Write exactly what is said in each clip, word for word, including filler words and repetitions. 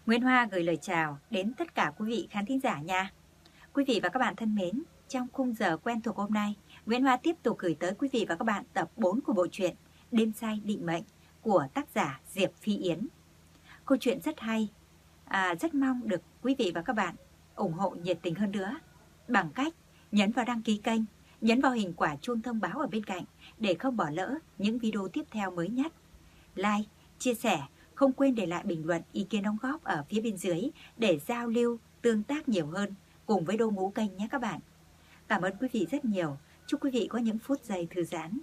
Nguyễn Hoa gửi lời chào đến tất cả quý vị khán thính giả nha. Quý vị và các bạn thân mến, trong khung giờ quen thuộc hôm nay, Nguyễn Hoa tiếp tục gửi tới quý vị và các bạn tập bốn của bộ truyện Đêm say định mệnh của tác giả Diệp Phi Yến. Câu chuyện rất hay, à, rất mong được quý vị và các bạn ủng hộ nhiệt tình hơn nữa bằng cách nhấn vào đăng ký kênh, nhấn vào hình quả chuông thông báo ở bên cạnh để không bỏ lỡ những video tiếp theo mới nhất. Like, chia sẻ, không quên để lại bình luận ý kiến đóng góp ở phía bên dưới để giao lưu, tương tác nhiều hơn cùng với đội ngũ kênh nhé các bạn. Cảm ơn quý vị rất nhiều. Chúc quý vị có những phút giây thư giãn.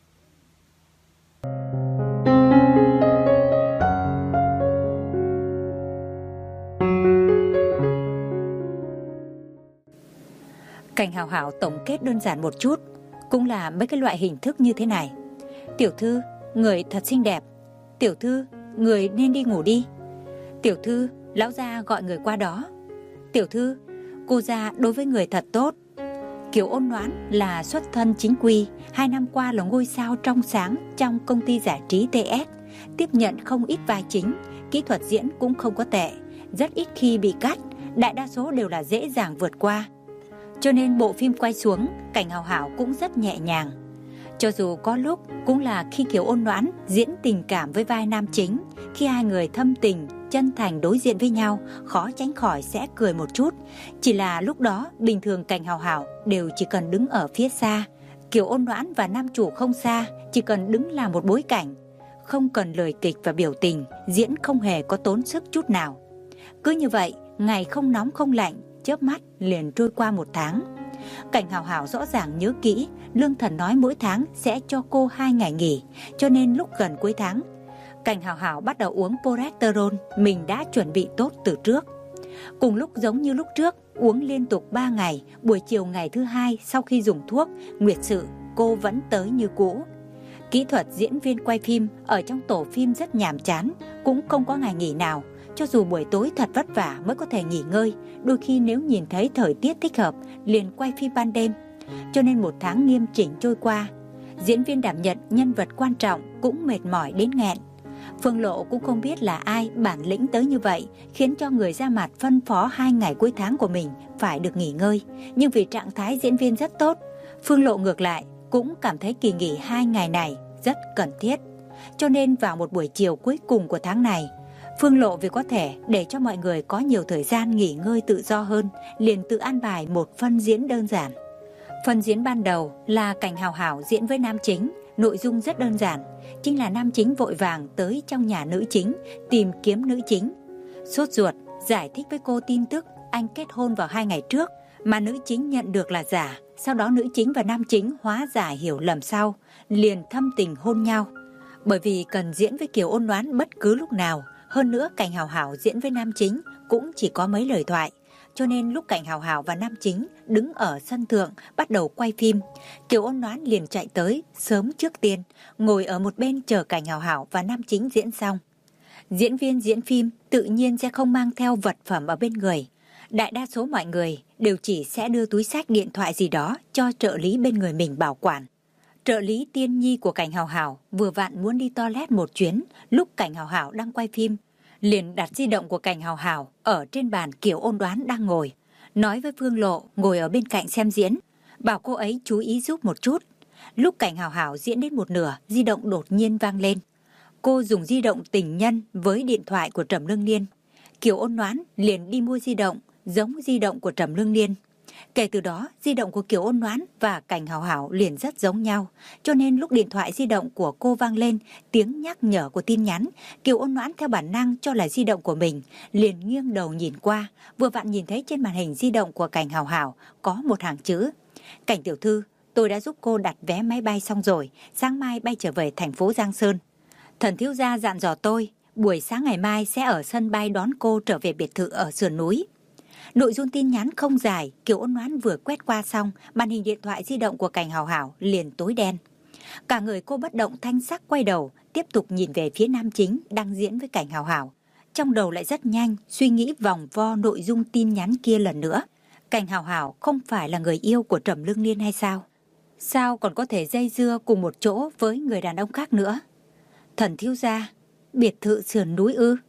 Cảnh Hảo Hảo tổng kết đơn giản một chút, cũng là mấy cái loại hình thức như thế này. Tiểu thư, người thật xinh đẹp. Tiểu thư, người nên đi ngủ đi. Tiểu thư, lão gia gọi người qua đó. Tiểu thư, cô gia đối với người thật tốt. Kiều Ôn Noãn là xuất thân chính quy, hai năm qua là ngôi sao trong sáng trong công ty giải trí tê ét, tiếp nhận không ít vai chính, kỹ thuật diễn cũng không có tệ, rất ít khi bị cắt, đại đa số đều là dễ dàng vượt qua. Cho nên bộ phim quay xuống, Cảnh Hảo Hảo cũng rất nhẹ nhàng. Cho dù có lúc cũng là khi Kiều Ôn Noãn diễn tình cảm với vai nam chính, khi hai người thâm tình, chân thành đối diện với nhau, khó tránh khỏi sẽ cười một chút. Chỉ là lúc đó, bình thường Cảnh Hảo Hảo đều chỉ cần đứng ở phía xa. Kiều Ôn Noãn và nam chủ không xa, chỉ cần đứng là một bối cảnh. Không cần lời kịch và biểu tình, diễn không hề có tốn sức chút nào. Cứ như vậy, ngày không nóng không lạnh, chớp mắt liền trôi qua một tháng. Cảnh Hảo Hảo rõ ràng nhớ kỹ, Lương Thần nói mỗi tháng sẽ cho cô hai ngày nghỉ, cho nên lúc gần cuối tháng, Cảnh Hảo Hảo bắt đầu uống Progesterone mình đã chuẩn bị tốt từ trước. Cùng lúc giống như lúc trước, uống liên tục ba ngày, buổi chiều ngày thứ hai sau khi dùng thuốc, nguyệt sự cô vẫn tới như cũ. Kỹ thuật diễn viên quay phim ở trong tổ phim rất nhàm chán, cũng không có ngày nghỉ nào. Cho dù buổi tối thật vất vả mới có thể nghỉ ngơi, đôi khi nếu nhìn thấy thời tiết thích hợp liền quay phim ban đêm. Cho nên một tháng nghiêm chỉnh trôi qua, diễn viên đảm nhận nhân vật quan trọng cũng mệt mỏi đến nghẹn. Phương Lộ cũng không biết là ai bản lĩnh tới như vậy, khiến cho người ra mặt phân phó hai ngày cuối tháng của mình phải được nghỉ ngơi. Nhưng vì trạng thái diễn viên rất tốt, Phương Lộ ngược lại cũng cảm thấy kỳ nghỉ hai ngày này rất cần thiết. Cho nên vào một buổi chiều cuối cùng của tháng này, Phương Lộ vì có thể để cho mọi người có nhiều thời gian nghỉ ngơi tự do hơn, liền tự an bài một phân diễn đơn giản. Phần diễn ban đầu là Cảnh Hảo Hảo diễn với nam chính, nội dung rất đơn giản, chính là nam chính vội vàng tới trong nhà nữ chính tìm kiếm nữ chính. Sốt ruột giải thích với cô tin tức anh kết hôn vào hai ngày trước mà nữ chính nhận được là giả. Sau đó nữ chính và nam chính hóa giải hiểu lầm sau, liền thâm tình hôn nhau. Bởi vì cần diễn với Kiều Ôn Noãn bất cứ lúc nào, hơn nữa Cảnh Hảo Hảo diễn với nam chính cũng chỉ có mấy lời thoại. Cho nên lúc Cảnh Hảo Hảo và nam chính đứng ở sân thượng bắt đầu quay phim, Kiều Ôn Noãn liền chạy tới sớm trước tiên, ngồi ở một bên chờ Cảnh Hảo Hảo và nam chính diễn xong. Diễn viên diễn phim tự nhiên sẽ không mang theo vật phẩm ở bên người. Đại đa số mọi người đều chỉ sẽ đưa túi xách điện thoại gì đó cho trợ lý bên người mình bảo quản. Trợ lý Tiên Nhi của Cảnh Hảo Hảo vừa vặn muốn đi toilet một chuyến, lúc Cảnh Hảo Hảo đang quay phim, liền đặt di động của Cảnh Hảo Hảo ở trên bàn Kiều Ôn Noãn đang ngồi, nói với Phương Lộ ngồi ở bên cạnh xem diễn, bảo cô ấy chú ý giúp một chút. Lúc Cảnh Hảo Hảo diễn đến một nửa, di động đột nhiên vang lên. Cô dùng di động tình nhân với điện thoại của Trầm Lương Niên. Kiều Ôn Noãn liền đi mua di động giống di động của Trầm Lương Niên. Kể từ đó, di động của Kiều Ôn Noãn và Cảnh Hảo Hảo liền rất giống nhau. Cho nên lúc điện thoại di động của cô vang lên tiếng nhắc nhở của tin nhắn, Kiều Ôn Noãn theo bản năng cho là di động của mình, liền nghiêng đầu nhìn qua, vừa vặn nhìn thấy trên màn hình di động của Cảnh Hảo Hảo có một hàng chữ: Cảnh tiểu thư, tôi đã giúp cô đặt vé máy bay xong rồi, sáng mai bay trở về thành phố Giang Sơn. Thần thiếu gia dặn dò tôi, buổi sáng ngày mai sẽ ở sân bay đón cô trở về biệt thự ở sườn núi. Nội dung tin nhắn không dài, Kiều Ôn Noãn vừa quét qua xong, màn hình điện thoại di động của Cảnh Hảo Hảo liền tối đen. Cả người cô bất động thanh sắc quay đầu, tiếp tục nhìn về phía nam chính đang diễn với Cảnh Hảo Hảo. Trong đầu lại rất nhanh, suy nghĩ vòng vo nội dung tin nhắn kia lần nữa. Cảnh Hảo Hảo không phải là người yêu của Trầm Lương Niên hay sao? Sao còn có thể dây dưa cùng một chỗ với người đàn ông khác nữa? Thần thiếu gia, biệt thự sườn núi ư?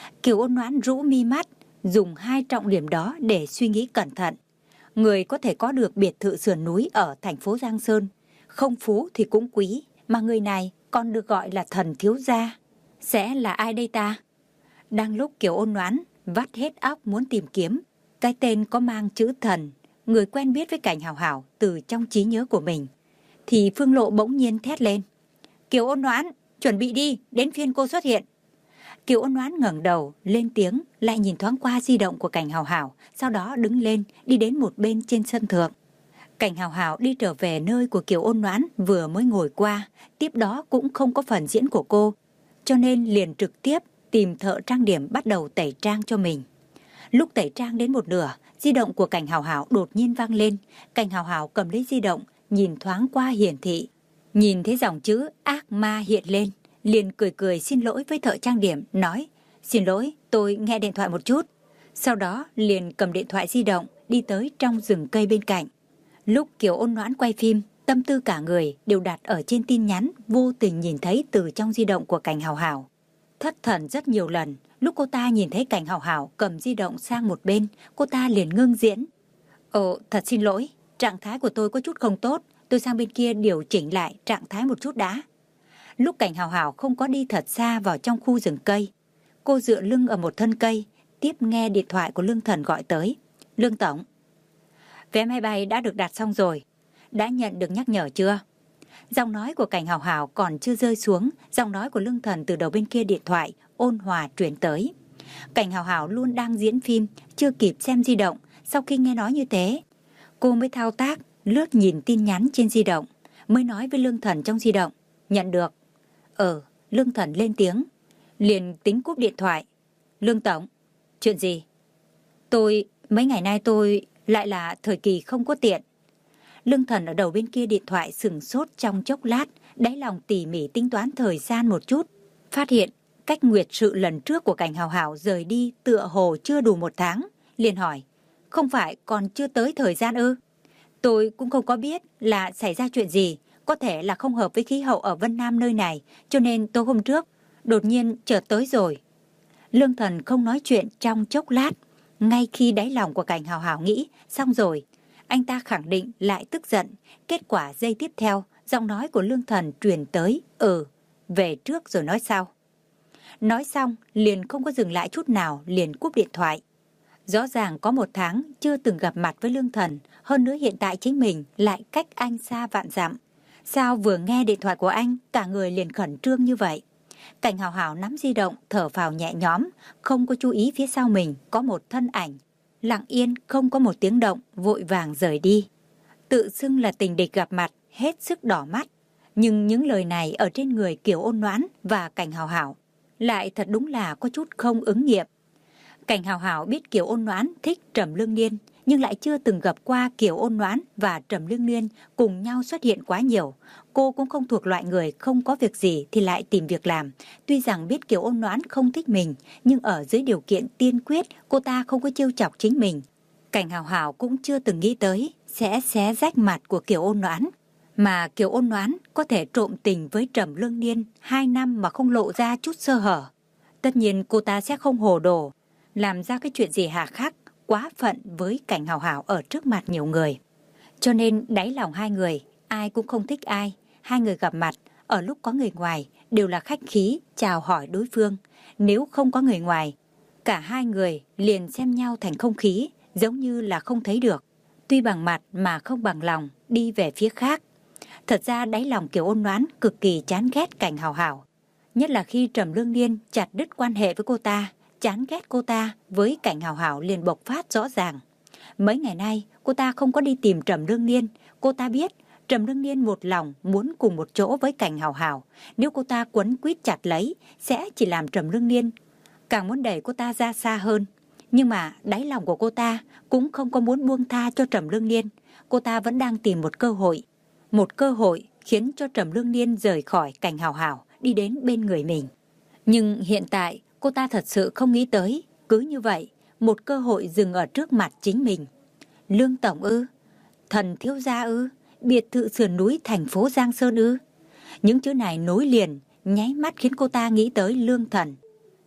Kiều Ôn Noãn rũ mi mắt, dùng hai trọng điểm đó để suy nghĩ cẩn thận. Người có thể có được biệt thự sườn núi ở thành phố Giang Sơn, không phú thì cũng quý, mà người này còn được gọi là thần thiếu gia. Sẽ là ai đây ta? Đang lúc Kiều Ôn Noãn vắt hết óc muốn tìm kiếm cái tên có mang chữ thần, người quen biết với Cảnh Hào Hào từ trong trí nhớ của mình, thì Phương Lộ bỗng nhiên thét lên. Kiều Ôn Noãn, chuẩn bị đi, đến phiên cô xuất hiện. Kiều Ôn Noãn ngẩng đầu, lên tiếng, lại nhìn thoáng qua di động của Cảnh Hào Hào, sau đó đứng lên, đi đến một bên trên sân thượng. Cảnh Hào Hào đi trở về nơi của Kiều Ôn Noãn vừa mới ngồi qua, tiếp đó cũng không có phần diễn của cô, cho nên liền trực tiếp tìm thợ trang điểm bắt đầu tẩy trang cho mình. Lúc tẩy trang đến một nửa, di động của Cảnh Hào Hào đột nhiên vang lên. Cảnh Hào Hào cầm lấy di động, nhìn thoáng qua hiển thị, nhìn thấy dòng chữ ác ma hiện lên, liền cười cười xin lỗi với thợ trang điểm, nói: Xin lỗi, tôi nghe điện thoại một chút. Sau đó liền cầm điện thoại di động đi tới trong rừng cây bên cạnh. Lúc Kiều Ôn Noãn quay phim, tâm tư cả người đều đặt ở trên tin nhắn vô tình nhìn thấy từ trong di động của Cảnh Hào Hào. Thất thần rất nhiều lần, lúc cô ta nhìn thấy Cảnh Hào Hào cầm di động sang một bên, cô ta liền ngưng diễn. Ồ, thật xin lỗi, trạng thái của tôi có chút không tốt, tôi sang bên kia điều chỉnh lại trạng thái một chút đã. Lúc Cảnh Hào Hào không có đi thật xa vào trong khu rừng cây, cô dựa lưng ở một thân cây, tiếp nghe điện thoại của Lương Thần gọi tới. Lương Tổng, vé máy bay đã được đặt xong rồi, đã nhận được nhắc nhở chưa? Giọng nói của Cảnh Hào Hào còn chưa rơi xuống, giọng nói của Lương Thần từ đầu bên kia điện thoại ôn hòa truyền tới. Cảnh Hào Hào luôn đang diễn phim, chưa kịp xem di động. Sau khi nghe nói như thế, cô mới thao tác lướt nhìn tin nhắn trên di động, mới nói với Lương Thần trong di động: Nhận được. Ờ, Lương Thần lên tiếng, liền tính cúp điện thoại. Lương Tổng, chuyện gì? Tôi, mấy ngày nay tôi lại là thời kỳ không có tiện. Lương Thần ở đầu bên kia điện thoại sửng sốt trong chốc lát, đáy lòng tỉ mỉ tính toán thời gian một chút, phát hiện cách nguyệt sự lần trước của Cảnh Hào Hào rời đi tựa hồ chưa đủ một tháng, liền hỏi: Không phải còn chưa tới thời gian ư? Tôi cũng không có biết là xảy ra chuyện gì, có thể là không hợp với khí hậu ở Vân Nam nơi này, cho nên tôi hôm trước đột nhiên chợt tới rồi. Lương Thần không nói chuyện trong chốc lát, ngay khi đáy lòng của Cảnh Hào Hào nghĩ xong rồi, anh ta khẳng định lại tức giận. Kết quả giây tiếp theo, giọng nói của Lương Thần truyền tới: Ừ, về trước rồi nói sau. Nói xong liền không có dừng lại chút nào, liền cúp điện thoại. Rõ ràng có một tháng chưa từng gặp mặt với Lương Thần, hơn nữa hiện tại chính mình lại cách anh xa vạn dặm. Sao vừa nghe điện thoại của anh, cả người liền khẩn trương như vậy? Cảnh Hào Hào nắm di động, thở phào nhẹ nhõm, không có chú ý phía sau mình có một thân ảnh lặng yên không có một tiếng động, vội vàng rời đi. Tự xưng là tình địch gặp mặt, hết sức đỏ mắt. Nhưng những lời này ở trên người Kiều Ôn Noãn và Cảnh Hào Hào lại thật đúng là có chút không ứng nghiệm. Cảnh Hào Hào biết Kiều Ôn Noãn thích Trầm Lương Niên, nhưng lại chưa từng gặp qua Kiều Ôn Noãn và Trầm Lương Niên cùng nhau xuất hiện quá nhiều. Cô cũng không thuộc loại người không có việc gì thì lại tìm việc làm. Tuy rằng biết Kiều Ôn Noãn không thích mình, nhưng ở dưới điều kiện tiên quyết cô ta không có trêu chọc chính mình. Cảnh Hào Hào cũng chưa từng nghĩ tới sẽ xé rách mặt của Kiều Ôn Noãn. Mà Kiều Ôn Noãn có thể trộm tình với Trầm Lương Niên hai năm mà không lộ ra chút sơ hở. Tất nhiên cô ta sẽ không hồ đồ, làm ra cái chuyện gì hà khắc, quá phận với Cảnh Hào Hào ở trước mặt nhiều người. Cho nên đáy lòng hai người, ai cũng không thích ai. Hai người gặp mặt, ở lúc có người ngoài, đều là khách khí, chào hỏi đối phương. Nếu không có người ngoài, cả hai người liền xem nhau thành không khí, giống như là không thấy được. Tuy bằng mặt mà không bằng lòng, đi về phía khác. Thật ra đáy lòng Kiều Ôn Noãn cực kỳ chán ghét Cảnh Hào Hào. Nhất là khi Trầm Lương Niên chặt đứt quan hệ với cô ta, chán ghét cô ta với Cảnh Hào Hào liền bộc phát rõ ràng. Mấy ngày nay cô ta không có đi tìm Trầm Lương Niên. Cô ta biết Trầm Lương Niên một lòng muốn cùng một chỗ với Cảnh Hào Hào. Nếu cô ta quấn quýt chặt lấy, sẽ chỉ làm Trầm Lương Niên càng muốn đẩy cô ta ra xa hơn. Nhưng mà đáy lòng của cô ta cũng không có muốn buông tha cho Trầm Lương Niên. Cô ta vẫn đang tìm một cơ hội. Một cơ hội khiến cho Trầm Lương Niên rời khỏi Cảnh Hào Hào, đi đến bên người mình. Nhưng hiện tại cô ta thật sự không nghĩ tới, cứ như vậy, một cơ hội dừng ở trước mặt chính mình. Lương Tổng ư? Thần thiếu gia ư? Biệt thự sườn núi thành phố Giang Sơn ư? Những chữ này nối liền, nháy mắt khiến cô ta nghĩ tới Lương Thần.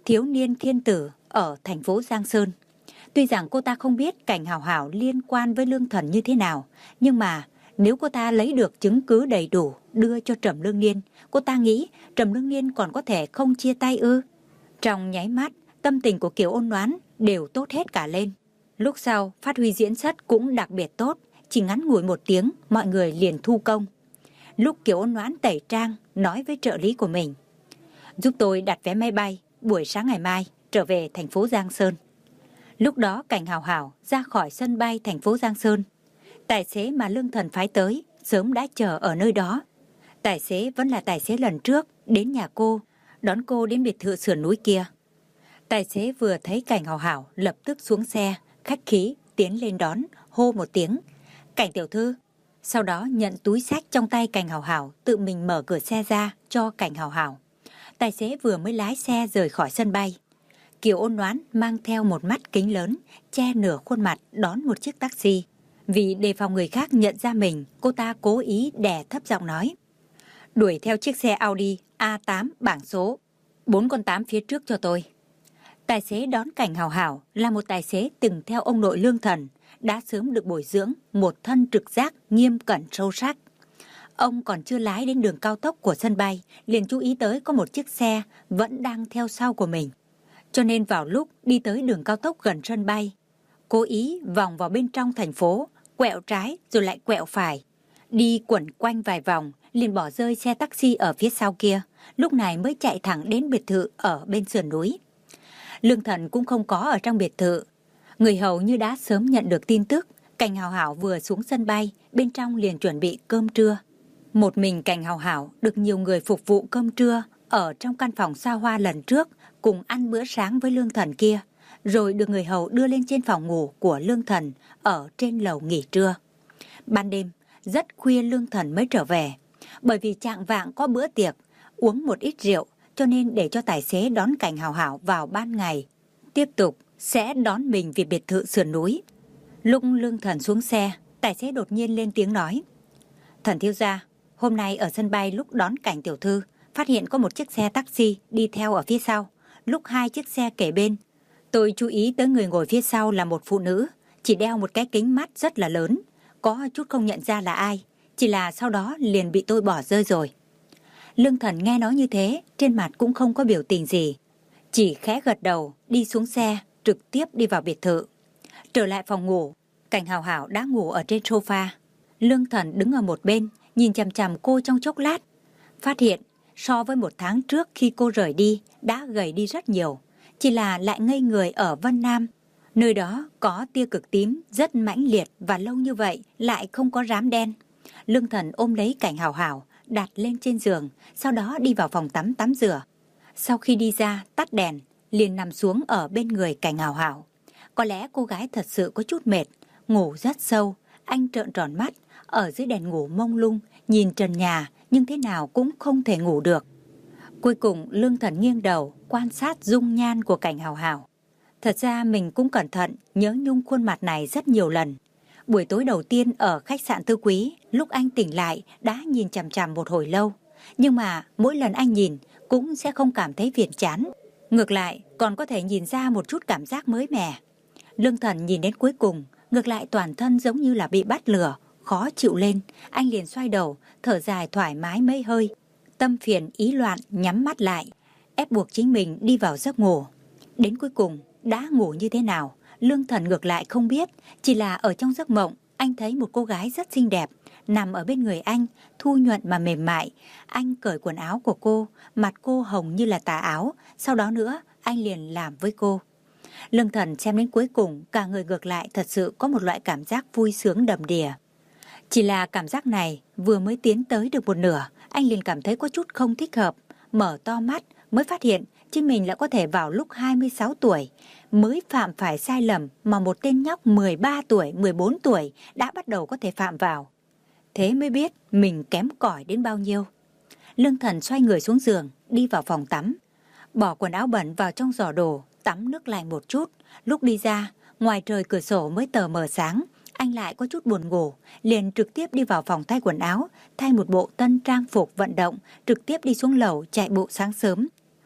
thiếu niên thiên tử ở thành phố Giang Sơn. Tuy rằng cô ta không biết Cảnh Hảo Hảo liên quan với Lương Thần như thế nào, nhưng mà nếu cô ta lấy được chứng cứ đầy đủ đưa cho Trầm Lương Niên, cô ta nghĩ Trầm Lương Niên còn có thể không chia tay ư. Trong nháy mắt, tâm tình của Kiều Ôn Noãn đều tốt hết cả lên. Lúc sau, phát huy diễn xuất cũng đặc biệt tốt, chỉ ngắn ngủi một tiếng, mọi người liền thu công. Lúc Kiều Ôn Noãn tẩy trang, nói với trợ lý của mình: giúp tôi đặt vé máy bay, buổi sáng ngày mai trở về thành phố Giang Sơn. Lúc đó Cảnh Hảo Hảo ra khỏi sân bay thành phố Giang Sơn. Tài xế mà Lương Thần phái tới sớm đã chờ ở nơi đó. Tài xế vẫn là tài xế lần trước đến nhà cô, đón cô đến biệt thự sườn núi kia. Tài xế vừa thấy Cảnh Hảo Hảo lập tức xuống xe, khách khí tiến lên đón, hô một tiếng: Cảnh tiểu thư. Sau đó nhận túi xách trong tay Cảnh Hảo Hảo, tự mình mở cửa xe ra cho Cảnh Hảo Hảo. Tài xế vừa mới lái xe rời khỏi sân bay. Kiều Ôn Noãn mang theo một mắt kính lớn, che nửa khuôn mặt đón một chiếc taxi. Vì đề phòng người khác nhận ra mình, cô ta cố ý đè thấp giọng nói: đuổi theo chiếc xe Audi A tám bảng số bốn con tám phía trước cho tôi. Tài xế đón Cảnh Hảo Hảo là một tài xế từng theo ông nội Lương Thần, đã sớm được bồi dưỡng một thân trực giác nghiêm cẩn sâu sắc. Ông còn chưa lái đến đường cao tốc của sân bay, liền chú ý tới có một chiếc xe vẫn đang theo sau của mình. Cho nên vào lúc đi tới đường cao tốc gần sân bay, cố ý vòng vào bên trong thành phố, quẹo trái rồi lại quẹo phải. Đi quẩn quanh vài vòng, liền bỏ rơi xe taxi ở phía sau kia, lúc này mới chạy thẳng đến biệt thự ở bên sườn núi. Lương Thần cũng không có ở trong biệt thự. Người hầu như đã sớm nhận được tin tức, Cảnh Hảo Hảo vừa xuống sân bay, bên trong liền chuẩn bị cơm trưa. Một mình Cảnh Hảo Hảo được nhiều người phục vụ cơm trưa ở trong căn phòng xa hoa lần trước, cùng ăn bữa sáng với Lương Thần kia, rồi được người hầu đưa lên trên phòng ngủ của Lương Thần ở trên lầu nghỉ trưa. Ban đêm, rất khuya Lương Thần mới trở về, bởi vì chạng vạng có bữa tiệc, uống một ít rượu, cho nên để cho tài xế đón Cảnh Hảo Hảo vào ban ngày. Tiếp tục sẽ đón mình về biệt thự sườn núi. Lúc Lương Thần xuống xe, tài xế đột nhiên lên tiếng nói: Thần thiếu gia, hôm nay ở sân bay lúc đón Cảnh tiểu thư, phát hiện có một chiếc xe taxi đi theo ở phía sau. Lúc hai chiếc xe kề bên, tôi chú ý tới người ngồi phía sau là một phụ nữ, chỉ đeo một cái kính mắt rất là lớn, có chút không nhận ra là ai, chỉ là sau đó liền bị tôi bỏ rơi rồi. Lương Thần nghe nói như thế, trên mặt cũng không có biểu tình gì, chỉ khẽ gật đầu, đi xuống xe, trực tiếp đi vào biệt thự. Trở lại phòng ngủ, Cảnh Hảo Hảo đã ngủ ở trên sofa. Lương Thần đứng ở một bên, nhìn chằm chằm cô trong chốc lát, phát hiện so với một tháng trước khi cô rời đi đã gầy đi rất nhiều, chỉ là lại ngây người ở Vân Nam. Nơi đó có tia cực tím rất mãnh liệt và lâu như vậy lại không có rám đen. Lương Thần ôm lấy Cảnh Hảo Hảo, đặt lên trên giường, sau đó đi vào phòng tắm tắm rửa. Sau khi đi ra tắt đèn, liền nằm xuống ở bên người Cảnh Hảo Hảo. Có lẽ cô gái thật sự có chút mệt, ngủ rất sâu. Anh trợn tròn mắt, ở dưới đèn ngủ mông lung, nhìn trần nhà nhưng thế nào cũng không thể ngủ được. Cuối cùng Lương Thần nghiêng đầu quan sát dung nhan của Cảnh Hảo Hảo. Thật ra mình cũng cẩn thận nhớ nhung khuôn mặt này rất nhiều lần. Buổi tối đầu tiên ở khách sạn Tư Quý, lúc anh tỉnh lại đã nhìn chằm chằm một hồi lâu. Nhưng mà mỗi lần anh nhìn cũng sẽ không cảm thấy phiền chán. Ngược lại còn có thể nhìn ra một chút cảm giác mới mẻ. Lương Thần nhìn đến cuối cùng, ngược lại toàn thân giống như là bị bắt lửa, khó chịu lên. Anh liền xoay đầu, thở dài thoải mái mấy hơi. Tâm phiền ý loạn nhắm mắt lại, ép buộc chính mình đi vào giấc ngủ. Đến cuối cùng đã ngủ như thế nào, Lương Thần ngược lại không biết. Chỉ là ở trong giấc mộng, anh thấy một cô gái rất xinh đẹp nằm ở bên người anh, thu nhuận mà mềm mại. Anh cởi quần áo của cô, mặt cô hồng như là tà áo. Sau đó nữa anh liền làm với cô. Lương Thần xem đến cuối cùng, cả người ngược lại thật sự có một loại cảm giác vui sướng đầm đìa. Chỉ là cảm giác này vừa mới tiến tới được một nửa, anh liền cảm thấy có chút không thích hợp. Mở to mắt mới phát hiện chính mình lại có thể vào lúc hai mươi sáu tuổi mới phạm phải sai lầm mà một tên nhóc mười ba tuổi, mười bốn tuổi đã bắt đầu có thể phạm vào. Thế mới biết mình kém cỏi đến bao nhiêu. Lương Thần xoay người xuống giường, đi vào phòng tắm, bỏ quần áo bẩn vào trong giỏ đồ, tắm nước lạnh một chút. Lúc đi ra, ngoài trời cửa sổ mới tờ mờ sáng, anh lại có chút buồn ngủ, liền trực tiếp đi vào phòng thay quần áo, thay một bộ tân trang phục vận động, trực tiếp đi xuống lầu chạy bộ sáng sớm.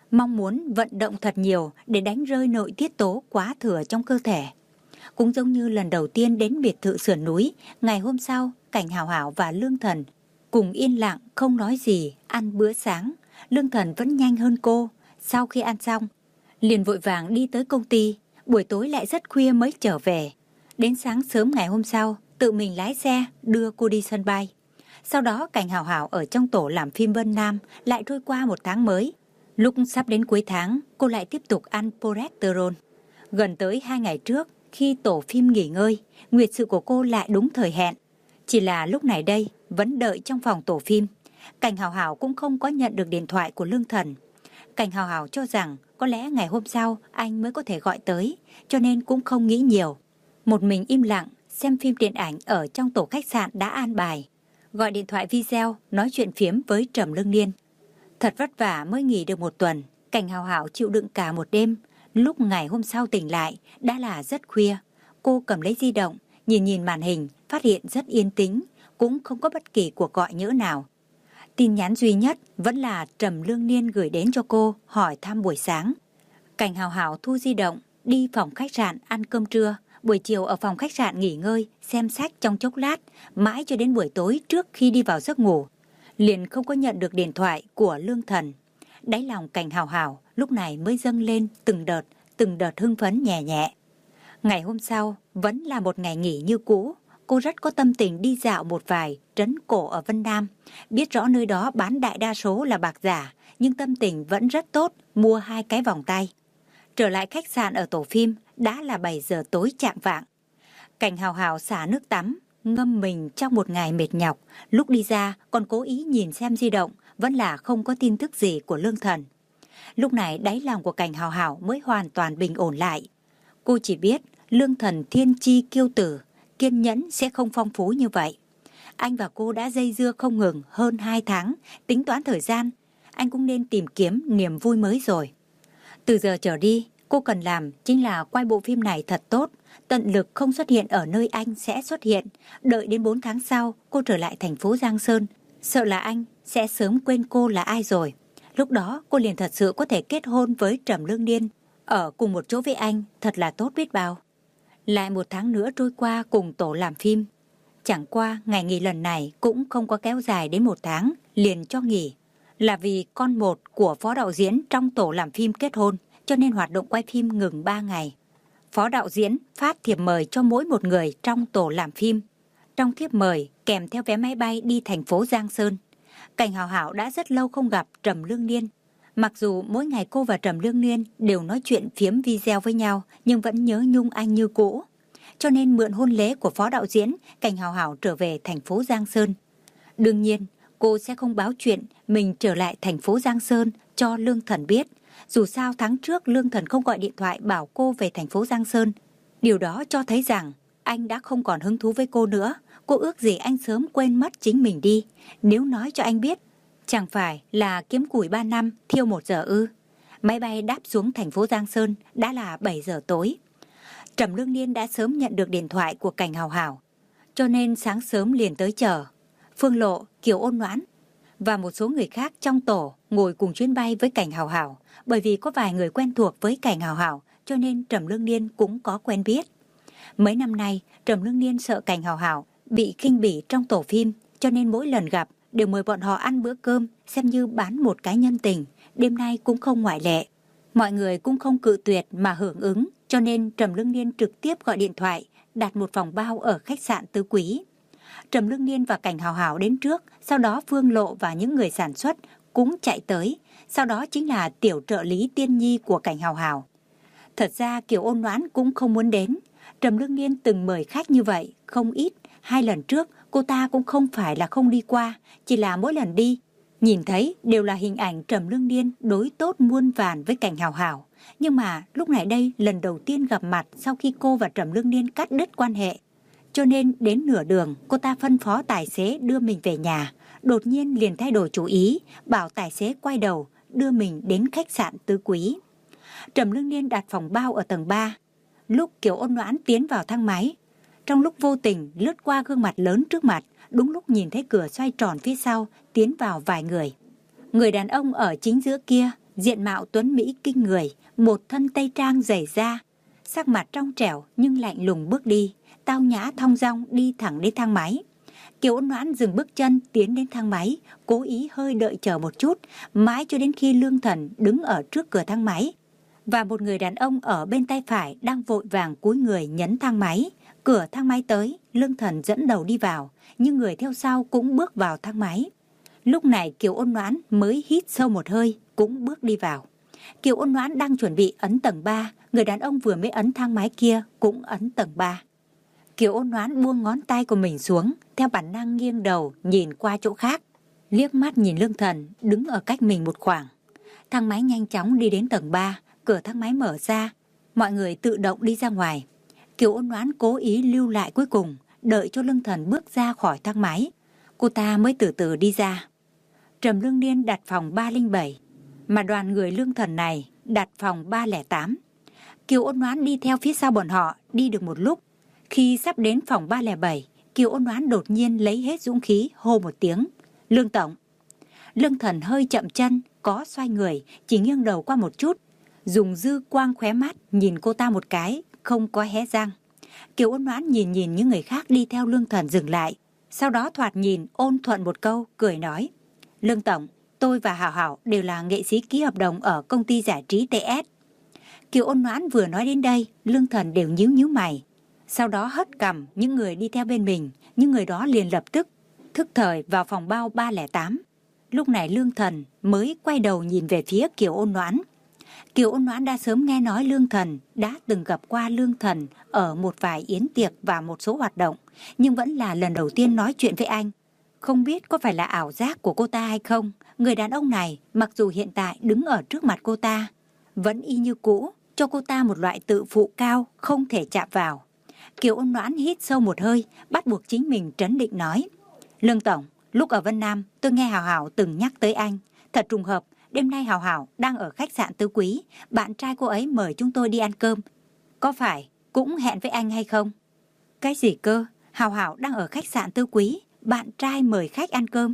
mong muốn vận động thật nhiều để đánh rơi nội tiết tố quá thừa trong cơ thể. Cũng giống như lần đầu tiên đến biệt thự sườn núi, ngày hôm sau, Cảnh Hào Hảo và Lương Thần cùng yên lặng không nói gì ăn bữa sáng. Lương Thần vẫn nhanh hơn cô, sau khi ăn xong, liền vội vàng đi tới công ty, buổi tối lại rất khuya mới trở về. Đến sáng sớm ngày hôm sau, tự mình lái xe đưa cô đi sân bay. Sau đó Cảnh Hào Hảo ở trong tổ làm phim Vân Nam lại trôi qua một tháng mới. Lúc sắp đến cuối tháng, cô lại tiếp tục ăn Progesterone. Gần tới hai ngày trước, khi tổ phim nghỉ ngơi, nguyệt sự của cô lại đúng thời hẹn. Chỉ là lúc này đây, vẫn đợi trong phòng tổ phim. Cảnh Hào Hảo cũng không có nhận được điện thoại của Lương Thần. Cảnh Hào Hảo cho rằng có lẽ ngày hôm sau anh mới có thể gọi tới, cho nên cũng không nghĩ nhiều. Một mình im lặng, xem phim điện ảnh ở trong tổ khách sạn đã an bài. Gọi điện thoại video, nói chuyện phiếm với Trầm Lương Niên. Thật vất vả mới nghỉ được một tuần, Cảnh Hào Hảo chịu đựng cả một đêm. Lúc ngày hôm sau tỉnh lại, đã là rất khuya. Cô cầm lấy di động, nhìn nhìn màn hình, phát hiện rất yên tĩnh, cũng không có bất kỳ cuộc gọi nhỡ nào. Tin nhắn duy nhất vẫn là Trầm Lương Niên gửi đến cho cô, hỏi thăm buổi sáng. Cảnh Hào Hảo thu di động, đi phòng khách sạn ăn cơm trưa. Buổi chiều ở phòng khách sạn nghỉ ngơi, xem sách trong chốc lát, mãi cho đến buổi tối trước khi đi vào giấc ngủ. Liền không có nhận được điện thoại của Lương Thần. Đáy lòng Cảnh Hào Hảo lúc này mới dâng lên từng đợt, từng đợt hưng phấn nhẹ nhẹ. Ngày hôm sau vẫn là một ngày nghỉ như cũ. Cô rất có tâm tình đi dạo một vài trấn cổ ở Vân Nam. Biết rõ nơi đó bán đại đa số là bạc giả, nhưng tâm tình vẫn rất tốt, mua hai cái vòng tay. Trở lại khách sạn ở tổ phim, đã là bảy giờ tối chạng vạng. Cảnh Hào Hảo xả nước tắm, ngâm mình trong một ngày mệt nhọc. Lúc đi ra còn cố ý nhìn xem di động, vẫn là không có tin tức gì của Lương Thần. Lúc này đáy lòng của Cảnh Hào Hảo mới hoàn toàn bình ổn lại. Cô chỉ biết Lương Thần thiên chi kiêu tử, kiên nhẫn sẽ không phong phú như vậy. Anh và cô đã dây dưa không ngừng hơn hai tháng, tính toán thời gian, anh cũng nên tìm kiếm niềm vui mới rồi. Từ giờ trở đi, cô cần làm chính là quay bộ phim này thật tốt, tận lực không xuất hiện ở nơi anh sẽ xuất hiện. Đợi đến bốn tháng sau, cô trở lại thành phố Giang Sơn, sợ là anh sẽ sớm quên cô là ai rồi. Lúc đó cô liền thật sự có thể kết hôn với Trầm Lương Niên, ở cùng một chỗ với anh, thật là tốt biết bao. Lại một tháng nữa trôi qua cùng tổ làm phim. Chẳng qua ngày nghỉ lần này cũng không có kéo dài đến một tháng, liền cho nghỉ. Là vì con một của phó đạo diễn trong tổ làm phim kết hôn, cho nên hoạt động quay phim ngừng ba ngày. Phó đạo diễn phát thiệp mời cho mỗi một người trong tổ làm phim. Trong thiệp mời kèm theo vé máy bay đi thành phố Giang Sơn. Cảnh Hào Hảo đã rất lâu không gặp Trầm Lương Niên. Mặc dù mỗi ngày cô và Trầm Lương Niên đều nói chuyện phiếm video với nhau, nhưng vẫn nhớ nhung anh như cũ. Cho nên mượn hôn lễ của phó đạo diễn, Cảnh Hào Hảo trở về thành phố Giang Sơn. Đương nhiên, cô sẽ không báo chuyện mình trở lại thành phố Giang Sơn cho Lương Thần biết. Dù sao tháng trước Lương Thần không gọi điện thoại bảo cô về thành phố Giang Sơn. Điều đó cho thấy rằng anh đã không còn hứng thú với cô nữa. Cô ước gì anh sớm quên mất chính mình đi. Nếu nói cho anh biết, chẳng phải là kiếm củi ba năm thiêu một giờ ư? Máy bay đáp xuống thành phố Giang Sơn đã là bảy giờ tối. Trầm Lương Niên đã sớm nhận được điện thoại của Cảnh Hào Hảo, cho nên sáng sớm liền tới chờ. Phương Lộ, Kiều Ôn Noãn và một số người khác trong tổ ngồi cùng chuyến bay với Cảnh Hào Hảo. Bởi vì có vài người quen thuộc với Cảnh Hào Hảo, cho nên Trầm Lương Niên cũng có quen biết. Mấy năm nay, Trầm Lương Niên sợ Cảnh Hào Hảo bị khinh bỉ trong tổ phim, cho nên mỗi lần gặp đều mời bọn họ ăn bữa cơm, xem như bán một cái nhân tình. Đêm nay cũng không ngoại lệ. Mọi người cũng không cự tuyệt mà hưởng ứng, cho nên Trầm Lương Niên trực tiếp gọi điện thoại, đặt một phòng bao ở khách sạn Tứ Quý. Trầm Lương Niên và Cảnh Hào Hảo đến trước, sau đó Phương Lộ và những người sản xuất cũng chạy tới, sau đó chính là tiểu trợ lý Tiên Nhi của Cảnh Hào Hảo. Thật ra Kiều Ôn Noãn cũng không muốn đến. Trầm Lương Niên từng mời khách như vậy, không ít. Hai lần trước cô ta cũng không phải là không đi qua, chỉ là mỗi lần đi, nhìn thấy đều là hình ảnh Trầm Lương Niên đối tốt muôn vàn với Cảnh Hào Hảo. Nhưng mà lúc này đây lần đầu tiên gặp mặt sau khi cô và Trầm Lương Niên cắt đứt quan hệ. Cho nên đến nửa đường cô ta phân phó tài xế đưa mình về nhà. Đột nhiên liền thay đổi chủ ý, bảo tài xế quay đầu đưa mình đến khách sạn Tứ Quý. Trầm Lương Niên đặt phòng bao ở tầng ba. Lúc Kiều Ôn Noãn tiến vào thang máy, trong lúc vô tình lướt qua gương mặt lớn trước mặt, đúng lúc nhìn thấy cửa xoay tròn phía sau tiến vào vài người. Người đàn ông ở chính giữa kia diện mạo tuấn mỹ kinh người, một thân tây trang dày da, sắc mặt trong trẻo nhưng lạnh lùng bước đi, tao nhã thong dong đi thẳng đến thang máy. Kiều Ôn Noãn dừng bước chân tiến đến thang máy, cố ý hơi đợi chờ một chút, mãi cho đến khi Lương Thần đứng ở trước cửa thang máy và một người đàn ông ở bên tay phải đang vội vàng cúi người nhấn thang máy. Cửa thang máy tới, Lương Thần dẫn đầu đi vào, nhưng người theo sau cũng bước vào thang máy. Lúc này Kiều Ôn Noãn mới hít sâu một hơi, cũng bước đi vào. Kiều Ôn Noãn đang chuẩn bị ấn tầng ba, người đàn ông vừa mới ấn thang máy kia cũng ấn tầng ba. Kiều Ôn Noãn buông ngón tay của mình xuống, theo bản năng nghiêng đầu nhìn qua chỗ khác, liếc mắt nhìn Lương Thần đứng ở cách mình một khoảng. Thang máy nhanh chóng đi đến tầng ba, cửa thang máy mở ra, mọi người tự động đi ra ngoài. Kiều Ôn Noãn cố ý lưu lại cuối cùng, đợi cho Lương Thần bước ra khỏi thang máy, cô ta mới từ từ đi ra. Trầm Lương Niên đặt phòng ba không bảy, mà đoàn người Lương Thần này đặt phòng ba không tám. Kiều Ôn Noãn đi theo phía sau bọn họ, đi được một lúc. Khi sắp đến phòng ba không bảy, Kiều Ôn Noãn đột nhiên lấy hết dũng khí hô một tiếng: Lương Tổng. Lương Thần hơi chậm chân, có xoay người, chỉ nghiêng đầu qua một chút, dùng dư quang khóe mắt nhìn cô ta một cái, không có hé răng. Kiều Ôn Noãn nhìn nhìn những người khác đi theo Lương Thần dừng lại, sau đó thoạt nhìn ôn thuận một câu, cười nói: Lương Tổng, tôi và Hảo Hảo đều là nghệ sĩ ký hợp đồng ở công ty giải trí tê ét. Kiều Ôn Noãn vừa nói đến đây, Lương Thần đều nhíu nhíu mày, sau đó hất cằm những người đi theo bên mình, những người đó liền lập tức thức thời vào phòng bao ba không tám. Lúc này Lương Thần mới quay đầu nhìn về phía Kiều Ôn Noãn. Kiều Ôn Noãn đã sớm nghe nói Lương Thần, đã từng gặp qua Lương Thần ở một vài yến tiệc và một số hoạt động, nhưng vẫn là lần đầu tiên nói chuyện với anh. Không biết có phải là ảo giác của cô ta hay không, người đàn ông này mặc dù hiện tại đứng ở trước mặt cô ta, vẫn y như cũ, cho cô ta một loại tự phụ cao không thể chạm vào. Kiều Ôn Noãn hít sâu một hơi, bắt buộc chính mình trấn định nói: Lương Tổng, lúc ở Vân Nam tôi nghe Hảo Hảo từng nhắc tới anh. Thật trùng hợp, đêm nay Hảo Hảo đang ở khách sạn Tứ Quý, bạn trai cô ấy mời chúng tôi đi ăn cơm. Có phải cũng hẹn với anh hay không? Cái gì cơ? Hảo Hảo đang ở khách sạn Tứ Quý, bạn trai mời khách ăn cơm?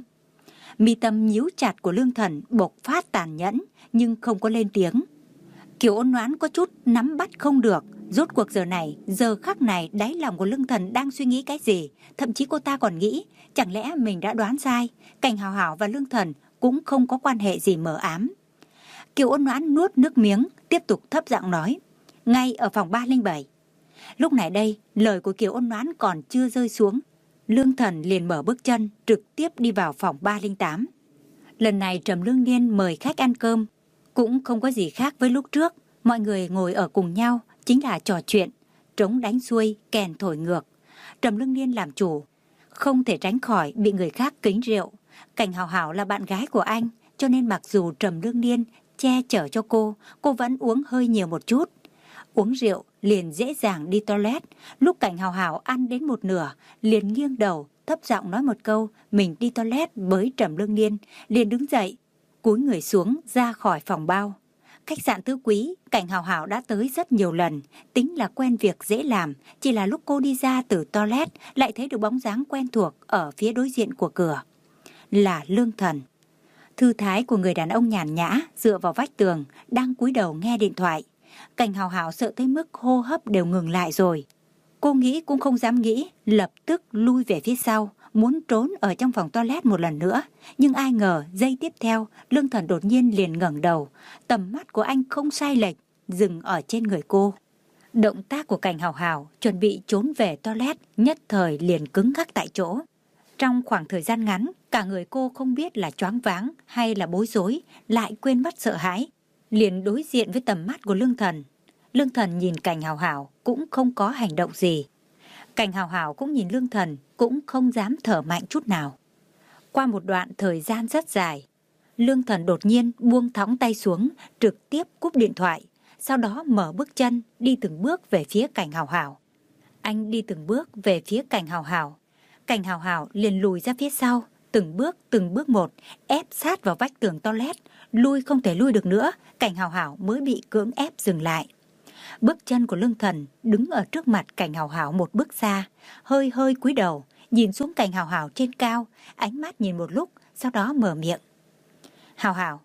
Mi tâm nhíu chặt của Lương Thần bộc phát tàn nhẫn, nhưng không có lên tiếng. Kiều Ôn Noãn có chút nắm bắt không được, rốt cuộc giờ này, giờ khắc này đáy lòng của Lương Thần đang suy nghĩ cái gì. Thậm chí cô ta còn nghĩ, chẳng lẽ mình đã đoán sai, Cảnh Hảo Hảo và Lương Thần cũng không có quan hệ gì mờ ám. Kiều Ôn Noãn nuốt nước miếng, tiếp tục thấp giọng nói: Ngay ở phòng ba không bảy. Lúc này đây, lời của Kiều Ôn Noãn còn chưa rơi xuống, Lương Thần liền mở bước chân trực tiếp đi vào phòng ba không tám. Lần này Trầm Lương Niên mời khách ăn cơm cũng không có gì khác với lúc trước. Mọi người ngồi ở cùng nhau chính là trò chuyện, trống đánh xuôi, kèn thổi ngược. Trầm Lương Niên làm chủ, không thể tránh khỏi bị người khác kính rượu. Cảnh Hảo Hảo là bạn gái của anh, cho nên mặc dù Trầm Lương Niên che chở cho cô, cô vẫn uống hơi nhiều một chút. Uống rượu liền dễ dàng đi toilet. Lúc Cảnh Hảo Hảo ăn đến một nửa, liền nghiêng đầu, thấp giọng nói một câu mình đi toilet với Trầm Lương Niên, liền đứng dậy, cúi người xuống ra khỏi phòng bao. Khách sạn Tứ Quý, Cảnh Hảo Hảo đã tới rất nhiều lần, tính là quen việc dễ làm, chỉ là lúc cô đi ra từ toilet lại thấy được bóng dáng quen thuộc ở phía đối diện của cửa. Là Lương Thần. Thư thái của người đàn ông nhàn nhã dựa vào vách tường, đang cúi đầu nghe điện thoại. Cảnh Hảo Hảo sợ tới mức hô hấp đều ngừng lại rồi. Cô nghĩ cũng không dám nghĩ, lập tức lui về phía sau, muốn trốn ở trong phòng toilet một lần nữa. Nhưng ai ngờ giây tiếp theo, Lương Thần đột nhiên liền ngẩng đầu, tầm mắt của anh không sai lệch, dừng ở trên người cô. Động tác của Cảnh Hảo Hảo chuẩn bị trốn về toilet nhất thời liền cứng ngắc tại chỗ. Trong khoảng thời gian ngắn, cả người cô không biết là choáng váng hay là bối rối, lại quên mất sợ hãi, liền đối diện với tầm mắt của Lương Thần. Lương Thần nhìn Cảnh Hảo Hảo cũng không có hành động gì. Cảnh Hảo Hảo cũng nhìn Lương Thần, cũng không dám thở mạnh chút nào. Qua một đoạn thời gian rất dài, Lương Thần đột nhiên buông thõng tay xuống, trực tiếp cúp điện thoại, sau đó mở bước chân đi từng bước về phía Cảnh Hảo Hảo. Anh đi từng bước về phía Cảnh Hảo Hảo. Cảnh Hảo Hảo liền lùi ra phía sau, từng bước từng bước một, ép sát vào vách tường toilet, lui không thể lui được nữa, Cảnh Hảo Hảo mới bị cưỡng ép dừng lại. Bước chân của Lương Thần đứng ở trước mặt Cảnh Hảo Hảo một bước xa, hơi hơi cúi đầu, nhìn xuống Cảnh Hảo Hảo trên cao, ánh mắt nhìn một lúc, sau đó mở miệng. Hảo Hảo,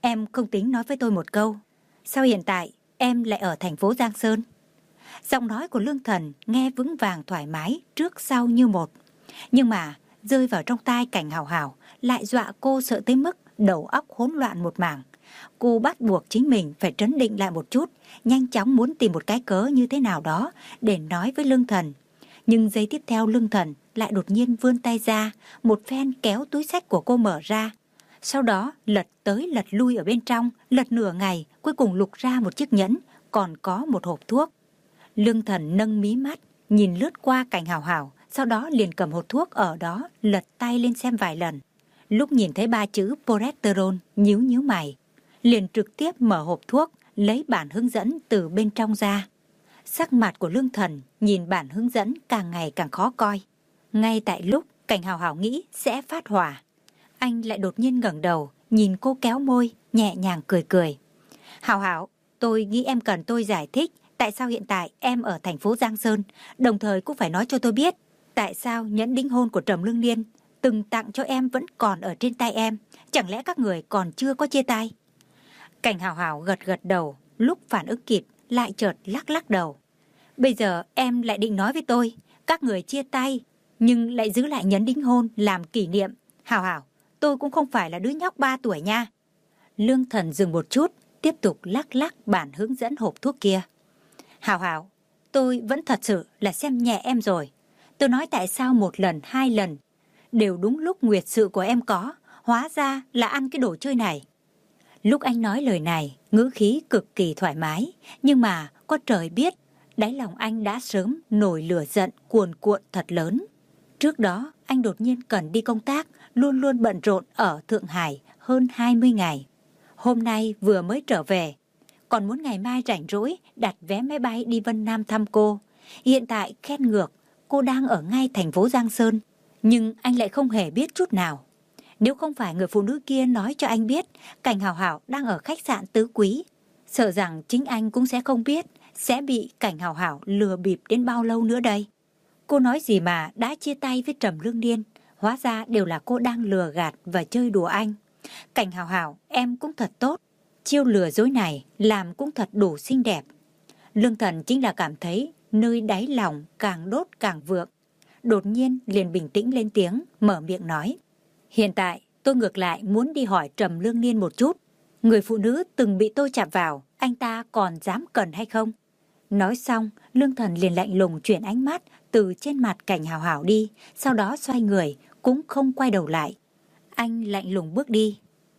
em không tính nói với tôi một câu, sao hiện tại em lại ở thành phố Giang Sơn? Giọng nói của Lương Thần nghe vững vàng thoải mái trước sau như một. Nhưng mà rơi vào trong tai Cảnh Hào Hào lại dọa cô sợ tới mức đầu óc hỗn loạn một mảng. Cô bắt buộc chính mình phải trấn định lại một chút, nhanh chóng muốn tìm một cái cớ như thế nào đó để nói với Lương Thần. Nhưng giây tiếp theo Lương Thần lại đột nhiên vươn tay ra, một phen kéo túi xách của cô mở ra. Sau đó lật tới lật lui ở bên trong, lật nửa ngày, cuối cùng lục ra một chiếc nhẫn, còn có một hộp thuốc. Lương Thần nâng mí mắt, nhìn lướt qua Cảnh Hào Hào, sau đó liền cầm hộp thuốc ở đó, lật tay lên xem vài lần. Lúc nhìn thấy ba chữ Poresterol, nhíu nhíu mày, liền trực tiếp mở hộp thuốc, lấy bản hướng dẫn từ bên trong ra. Sắc mặt của Lương Thần nhìn bản hướng dẫn càng ngày càng khó coi. Ngay tại lúc Cảnh Hào Hào nghĩ sẽ phát hỏa, anh lại đột nhiên ngẩng đầu, nhìn cô kéo môi, nhẹ nhàng cười cười. Hào Hào, tôi nghĩ em cần tôi giải thích tại sao hiện tại em ở thành phố Giang Sơn, đồng thời cũng phải nói cho tôi biết tại sao nhẫn đính hôn của Trầm Lương Niên từng tặng cho em vẫn còn ở trên tay em, chẳng lẽ các người còn chưa có chia tay? Cảnh Hào Hào gật gật đầu, lúc phản ứng kịp lại chợt lắc lắc đầu. Bây giờ em lại định nói với tôi, các người chia tay nhưng lại giữ lại nhẫn đính hôn làm kỷ niệm. Hào Hào, tôi cũng không phải là đứa nhóc ba tuổi nha. Lương Thần dừng một chút, tiếp tục lắc lắc bản hướng dẫn hộp thuốc kia. Hào Hào, tôi vẫn thật sự là xem nhẹ em rồi. Tôi nói tại sao một lần, hai lần đều đúng lúc nguyệt sự của em có, hóa ra là ăn cái đồ chơi này. Lúc anh nói lời này, ngữ khí cực kỳ thoải mái, nhưng mà có trời biết, đáy lòng anh đã sớm nổi lửa giận cuồn cuộn thật lớn. Trước đó, anh đột nhiên cần đi công tác, luôn luôn bận rộn ở Thượng Hải hơn hai mươi ngày. Hôm nay vừa mới trở về, còn muốn ngày mai rảnh rỗi đặt vé máy bay đi Vân Nam thăm cô. Hiện tại khen ngược, cô đang ở ngay thành phố Giang Sơn, nhưng anh lại không hề biết chút nào. Nếu không phải người phụ nữ kia nói cho anh biết Cảnh Hào Hào đang ở khách sạn Tứ Quý, sợ rằng chính anh cũng sẽ không biết sẽ bị Cảnh Hào Hào lừa bịp đến bao lâu nữa đây. Cô nói gì mà đã chia tay với Trầm Lương Niên, hóa ra đều là cô đang lừa gạt và chơi đùa anh. Cảnh Hào Hào, em cũng thật tốt, chiêu lừa dối này làm cũng thật đủ xinh đẹp. Lương Thần chính là cảm thấy nơi đáy lòng càng đốt càng vượng. Đột nhiên liền bình tĩnh lên tiếng, mở miệng nói. Hiện tại tôi ngược lại muốn đi hỏi Trầm Lương Niên một chút. Người phụ nữ từng bị tôi chạm vào, anh ta còn dám cần hay không? Nói xong, Lương Thần liền lạnh lùng chuyển ánh mắt từ trên mặt Cảnh Hào Hào đi, sau đó xoay người, cũng không quay đầu lại. Anh lạnh lùng bước đi.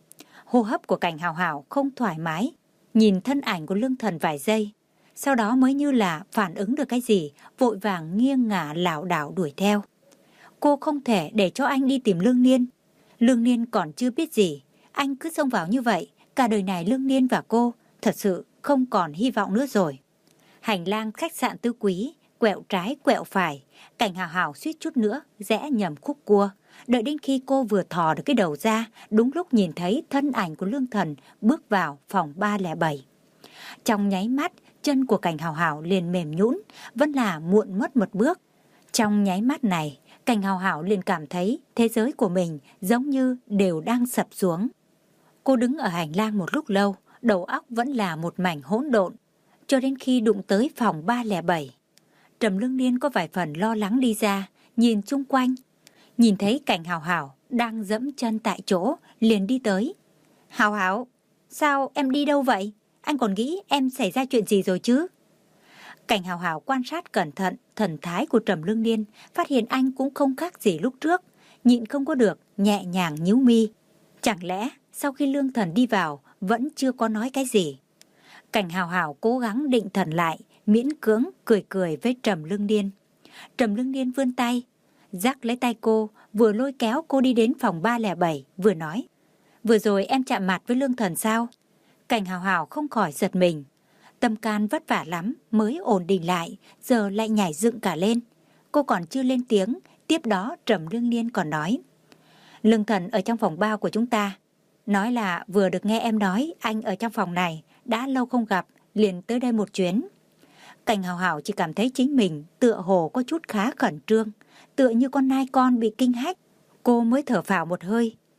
Hô hấp của Cảnh Hào Hào không thoải mái, nhìn thân ảnh của Lương Thần vài giây, sau đó mới như là phản ứng được cái gì, vội vàng nghiêng ngả lảo đảo đuổi theo. Cô không thể để cho anh đi tìm Lương Niên. Lương Niên còn chưa biết gì, anh cứ xông vào như vậy, cả đời này Lương Niên và cô thật sự không còn hy vọng nữa rồi. Hành lang khách sạn Tứ Quý, quẹo trái quẹo phải, Cảnh Hào Hào suýt chút nữa rẽ nhầm khúc cua. Đợi đến khi cô vừa thò được cái đầu ra, đúng lúc nhìn thấy thân ảnh của Lương Thần bước vào phòng ba không bảy. Trong nháy mắt, chân của Cảnh Hào Hào liền mềm nhũn, vẫn là muộn mất một bước. Trong nháy mắt này, Cảnh Hào Hào liền cảm thấy thế giới của mình giống như đều đang sập xuống. Cô đứng ở hành lang một lúc lâu, đầu óc vẫn là một mảnh hỗn độn, cho đến khi đụng tới phòng ba không bảy. Trầm Lương Niên có vài phần lo lắng đi ra, nhìn chung quanh, nhìn thấy Cảnh Hào Hào đang dẫm chân tại chỗ, liền đi tới. Hào Hào, sao em đi đâu vậy? Anh còn nghĩ em xảy ra chuyện gì rồi chứ? Cảnh Hào Hào quan sát cẩn thận thần thái của Trầm Lương Niên, phát hiện anh cũng không khác gì lúc trước, nhịn không có được, nhẹ nhàng nhíu mi. Chẳng lẽ sau khi Lương Thần đi vào vẫn chưa có nói cái gì? Cảnh Hào Hào cố gắng định thần lại, miễn cưỡng cười cười với Trầm Lương Niên. Trầm Lương Niên vươn tay, dắt lấy tay cô, vừa lôi kéo cô đi đến phòng ba không bảy, vừa nói. Vừa rồi em chạm mặt với Lương Thần sao? Cảnh Hào Hào không khỏi giật mình. Tâm can vất vả lắm mới ổn định lại, giờ lại nhảy dựng cả lên. Cô còn chưa lên tiếng, tiếp đó Trầm Lương Niên còn nói. Lương Thần ở trong phòng bao của chúng ta. Nói là vừa được nghe em nói anh ở trong phòng này, đã lâu không gặp, liền tới đây một chuyến. Cảnh Hào Hào chỉ cảm thấy chính mình tựa hồ có chút khá khẩn trương, tựa như con nai con bị kinh hách. Cô mới thở phào một hơi,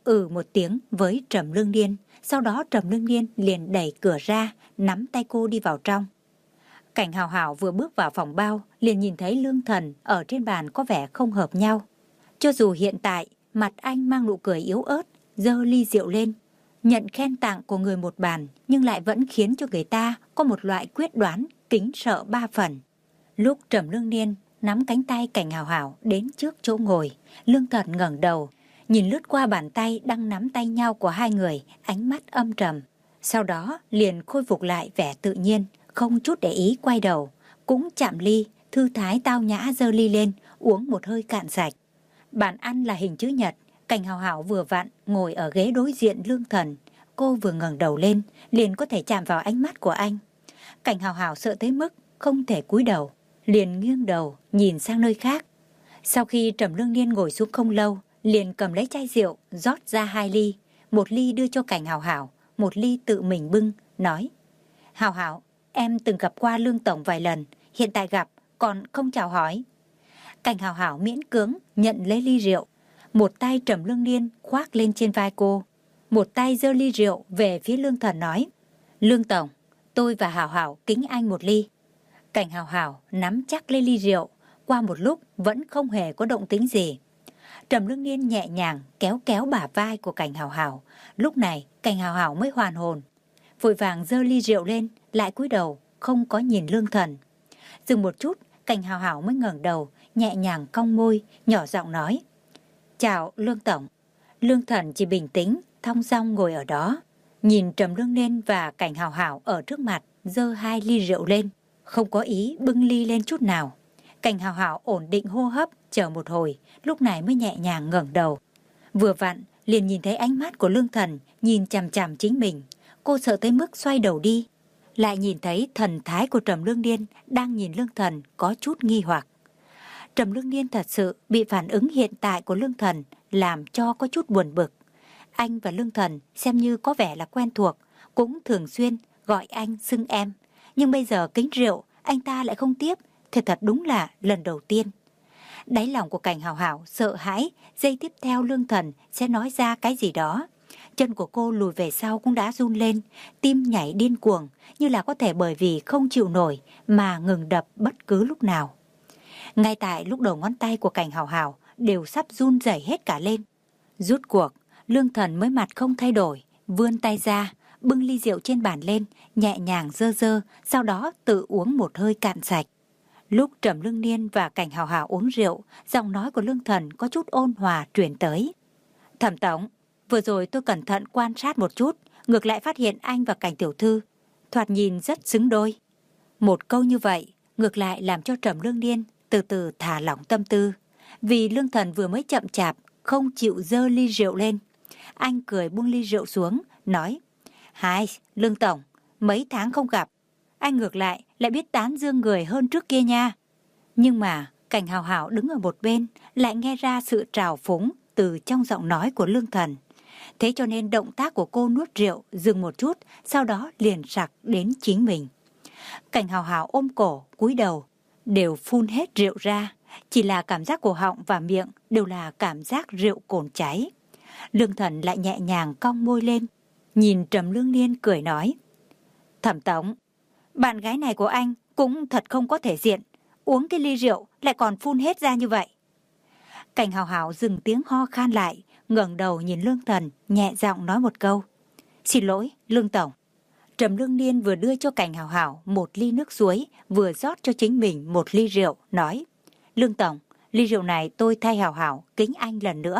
ừ một tiếng với Trầm Lương Niên. Sau đó Trầm Lương Niên liền đẩy cửa ra, nắm tay cô đi vào trong. Cảnh Hào Hào vừa bước vào phòng bao, liền nhìn thấy Lương Thần ở trên bàn có vẻ không hợp nhau. Cho dù hiện tại mặt anh mang nụ cười yếu ớt, giơ ly rượu lên, nhận khen tặng của người một bàn, nhưng lại vẫn khiến cho người ta có một loại quyết đoán kính sợ ba phần. Lúc Trầm Lương Niên nắm cánh tay Cảnh Hào Hào đến trước chỗ ngồi, Lương Thần ngẩng đầu, nhìn lướt qua bàn tay đang nắm tay nhau của hai người, ánh mắt âm trầm. Sau đó liền khôi phục lại vẻ tự nhiên, không chút để ý quay đầu, cũng chạm ly, thư thái tao nhã giơ ly lên, uống một hơi cạn sạch. Bàn ăn là hình chữ nhật, Cảnh Hào Hào vừa vặn ngồi ở ghế đối diện Lương Thần. Cô vừa ngẩng đầu lên, liền có thể chạm vào ánh mắt của anh. Cảnh Hào Hào sợ tới mức không thể cúi đầu, liền nghiêng đầu nhìn sang nơi khác. Sau khi Trầm Lương Niên ngồi xuống không lâu, liền cầm lấy chai rượu rót ra hai ly, một ly đưa cho Cảnh Hào Hào, một ly tự mình bưng, nói: Hào Hào, em từng gặp qua Lương tổng vài lần, hiện tại gặp còn không chào hỏi. Cảnh Hào Hào miễn cưỡng nhận lấy ly rượu, một tay Trầm Lương Niên khoác lên trên vai cô, một tay giơ ly rượu về phía Lương Thần nói: Lương tổng, tôi và Hào Hào kính anh một ly. Cảnh Hào Hào nắm chắc lấy ly rượu, qua một lúc vẫn không hề có động tĩnh gì. Trầm Lương Niên nhẹ nhàng kéo kéo bả vai của Cảnh Hào Hào, lúc này Cảnh Hào Hào mới hoàn hồn, vội vàng giơ ly rượu lên, lại cúi đầu không có nhìn Lương Thần. Dừng một chút, Cảnh Hào Hào mới ngẩng đầu, nhẹ nhàng cong môi, nhỏ giọng nói: Chào Lương tổng. Lương Thần chỉ bình tĩnh thong dong ngồi ở đó, nhìn Trầm Lương Niên và Cảnh Hào Hào ở trước mặt, giơ hai ly rượu lên, không có ý bưng ly lên chút nào. Cảnh Hào Hào ổn định hô hấp, chờ một hồi, lúc này mới nhẹ nhàng ngẩng đầu. Vừa vặn liền nhìn thấy ánh mắt của Lương Thần nhìn chằm chằm chính mình. Cô sợ tới mức xoay đầu đi, lại nhìn thấy thần thái của Trầm Lương Niên đang nhìn Lương Thần có chút nghi hoặc. Trầm Lương Niên thật sự bị phản ứng hiện tại của Lương Thần làm cho có chút buồn bực. Anh và Lương Thần xem như có vẻ là quen thuộc, cũng thường xuyên gọi anh xưng em, nhưng bây giờ kính rượu anh ta lại không tiếp, thì thật đúng là lần đầu tiên. Đáy lòng của Cảnh Hào Hào sợ hãi, giây tiếp theo Lương Thần sẽ nói ra cái gì đó. Chân của cô lùi về sau cũng đã run lên, tim nhảy điên cuồng, như là có thể bởi vì không chịu nổi mà ngừng đập bất cứ lúc nào. Ngay tại lúc đầu ngón tay của Cảnh Hào Hào đều sắp run rẩy hết cả lên. Rút cuộc, Lương Thần mới mặt không thay đổi, vươn tay ra, bưng ly rượu trên bàn lên, nhẹ nhàng dơ dơ, sau đó tự uống một hơi cạn sạch. Lúc Trầm Lương Niên và Cảnh Hào Hào uống rượu, giọng nói của Lương Thần có chút ôn hòa truyền tới: Thẩm tổng, vừa rồi tôi cẩn thận quan sát một chút, ngược lại phát hiện anh và Cảnh tiểu thư thoạt nhìn rất xứng đôi. Một câu như vậy ngược lại làm cho Trầm Lương Niên từ từ thả lỏng tâm tư. Vì Lương Thần vừa mới chậm chạp không chịu dơ ly rượu lên, anh cười buông ly rượu xuống, nói: Hai, Lương tổng, mấy tháng không gặp, anh ngược lại lại biết tán dương người hơn trước kia nha. Nhưng mà Cảnh Hào Hào đứng ở một bên lại nghe ra sự trào phúng từ trong giọng nói của Lương Thần. Thế cho nên động tác của cô nuốt rượu dừng một chút, sau đó liền sặc đến chính mình. Cảnh Hào Hào ôm cổ, cúi đầu, đều phun hết rượu ra, chỉ là cảm giác cổ họng và miệng đều là cảm giác rượu cồn cháy. Lương Thần lại nhẹ nhàng cong môi lên, nhìn Trầm Lương Niên cười nói: Thẩm tổng, bạn gái này của anh cũng thật không có thể diện, uống cái ly rượu lại còn phun hết ra như vậy. Cảnh Hào Hào dừng tiếng ho khan lại, ngẩng đầu nhìn Lương Thần, nhẹ giọng nói một câu: Xin lỗi, Lương tổng. Trầm Lương Niên vừa đưa cho Cảnh Hào Hào một ly nước suối, vừa rót cho chính mình một ly rượu, nói: Lương tổng, ly rượu này tôi thay Hào Hào kính anh lần nữa.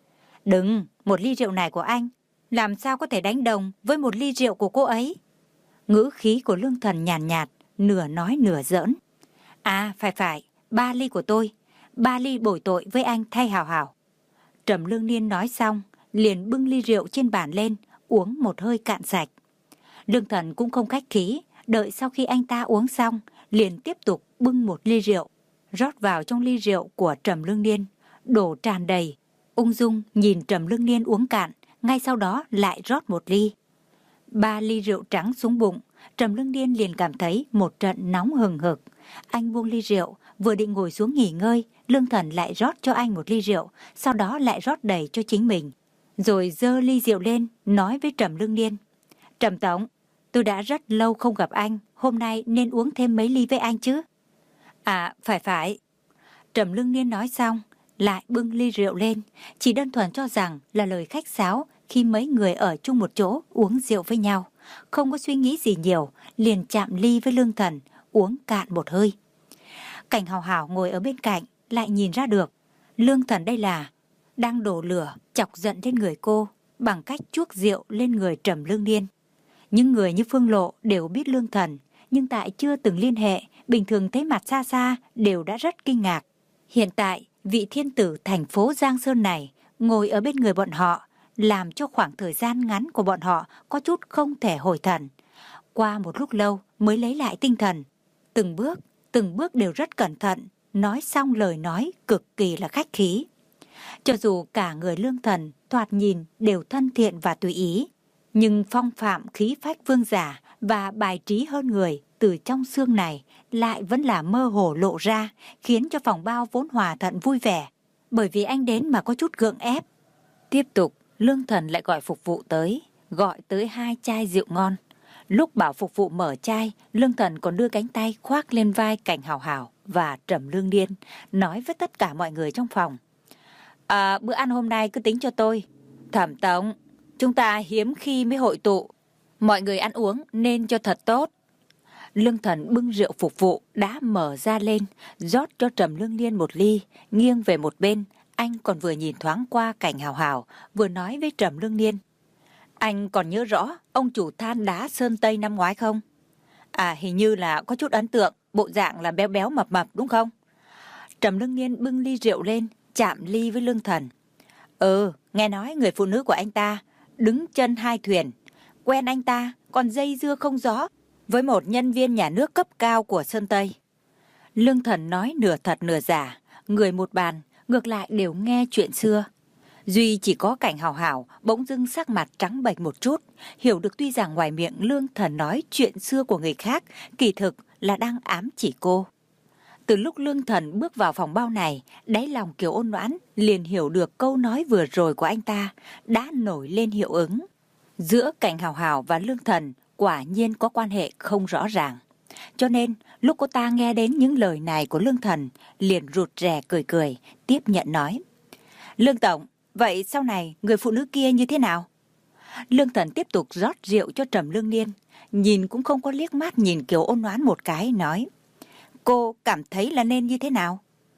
Đừng, một ly rượu này của anh làm sao có thể đánh đồng với một ly rượu của cô ấy. Ngữ khí của Lương Thần nhàn nhạt, nhạt, nửa nói nửa giỡn. À phải phải, ba ly của tôi, ba ly bồi tội với anh thay Hào Hào. Trầm Lương Niên nói xong, liền bưng ly rượu trên bàn lên, uống một hơi cạn sạch. Lương Thần cũng không khách khí, đợi sau khi anh ta uống xong, liền tiếp tục bưng một ly rượu, rót vào trong ly rượu của Trầm Lương Niên, đổ tràn đầy, ung dung nhìn Trầm Lương Niên uống cạn, ngay sau đó lại rót một ly. Ba ly rượu trắng xuống bụng, Trầm Lương Niên liền cảm thấy một trận nóng hừng hực. Anh buông ly rượu, vừa định ngồi xuống nghỉ ngơi, Lương Thần lại rót cho anh một ly rượu, sau đó lại rót đầy cho chính mình. rồi giơ ly rượu lên, nói với Trầm Lương Niên. Trầm tổng, tôi đã rất lâu không gặp anh, hôm nay nên uống thêm mấy ly với anh chứ? À, phải phải. Trầm Lương Niên nói xong, lại bưng ly rượu lên, chỉ đơn thuần cho rằng là lời khách sáo khi mấy người ở chung một chỗ uống rượu với nhau. Không có suy nghĩ gì nhiều, liền chạm ly với Lương Thần, uống cạn một hơi. Cảnh Hào Hào ngồi ở bên cạnh, lại nhìn ra được. Lương Thần đây là đang đổ lửa, chọc giận lên người cô, bằng cách chuốc rượu lên người Trầm Lương Niên. Những người như Phương Lộ đều biết Lương Thần, nhưng tại chưa từng liên hệ, bình thường thấy mặt xa xa đều đã rất kinh ngạc. Hiện tại, vị thiên tử thành phố Giang Sơn này ngồi ở bên người bọn họ, làm cho khoảng thời gian ngắn của bọn họ có chút không thể hồi thần. Qua một lúc lâu mới lấy lại tinh thần. Từng bước, từng bước đều rất cẩn thận, nói xong lời nói cực kỳ là khách khí. Cho dù cả người Lương Thần thoạt nhìn đều thân thiện và tùy ý, nhưng phong phạm khí phách vương giả và bài trí hơn người từ trong xương này lại vẫn là mơ hồ lộ ra, khiến cho phòng bao vốn hòa thuận vui vẻ, bởi vì anh đến mà có chút gượng ép. Tiếp tục, Lương Thần lại gọi phục vụ tới, gọi tới hai chai rượu ngon. Lúc bảo phục vụ mở chai, Lương Thần còn đưa cánh tay khoác lên vai Cảnh Hào Hào và Trầm Lương Niên, nói với tất cả mọi người trong phòng. À, bữa ăn hôm nay cứ tính cho tôi. Thẩm tổng, chúng ta hiếm khi mới hội tụ, mọi người ăn uống nên cho thật tốt. Lương Thần bưng rượu phục vụ đã mở ra lên, rót cho Trầm Lương Niên một ly, nghiêng về một bên. Anh còn vừa nhìn thoáng qua Cảnh Hào Hào, vừa nói với Trầm Lương Niên. Anh còn nhớ rõ ông chủ than đá Sơn Tây năm ngoái không? À, hình như là có chút ấn tượng, bộ dạng là béo béo mập mập đúng không? Trầm Lương Niên bưng ly rượu lên, chạm ly với Lương Thần. Ừ, nghe nói người phụ nữ của anh ta đứng chân hai thuyền, quen anh ta còn dây dưa không rõ với một nhân viên nhà nước cấp cao của Sơn Tây. Lương Thần nói nửa thật nửa giả, người một bàn, ngược lại đều nghe chuyện xưa. Duy chỉ có Cảnh Hào Hào bỗng dưng sắc mặt trắng bệch một chút, hiểu được tuy rằng ngoài miệng Lương Thần nói chuyện xưa của người khác, kỳ thực là đang ám chỉ cô. Từ lúc Lương Thần bước vào phòng bao này, đáy lòng Kiều Ôn Noãn liền hiểu được câu nói vừa rồi của anh ta đã nổi lên hiệu ứng. Giữa Cảnh Hào Hào và Lương Thần quả nhiên có quan hệ không rõ ràng. Cho nên, lúc cô ta nghe đến những lời này của Lương Thần, liền rụt rè cười cười, tiếp nhận nói. Lương Tổng, vậy sau này người phụ nữ kia như thế nào? Lương Thần tiếp tục rót rượu cho Trầm Lương Niên, nhìn cũng không có liếc mắt nhìn Kiều Ôn Noãn một cái, nói. Cô cảm thấy là nên như thế nào?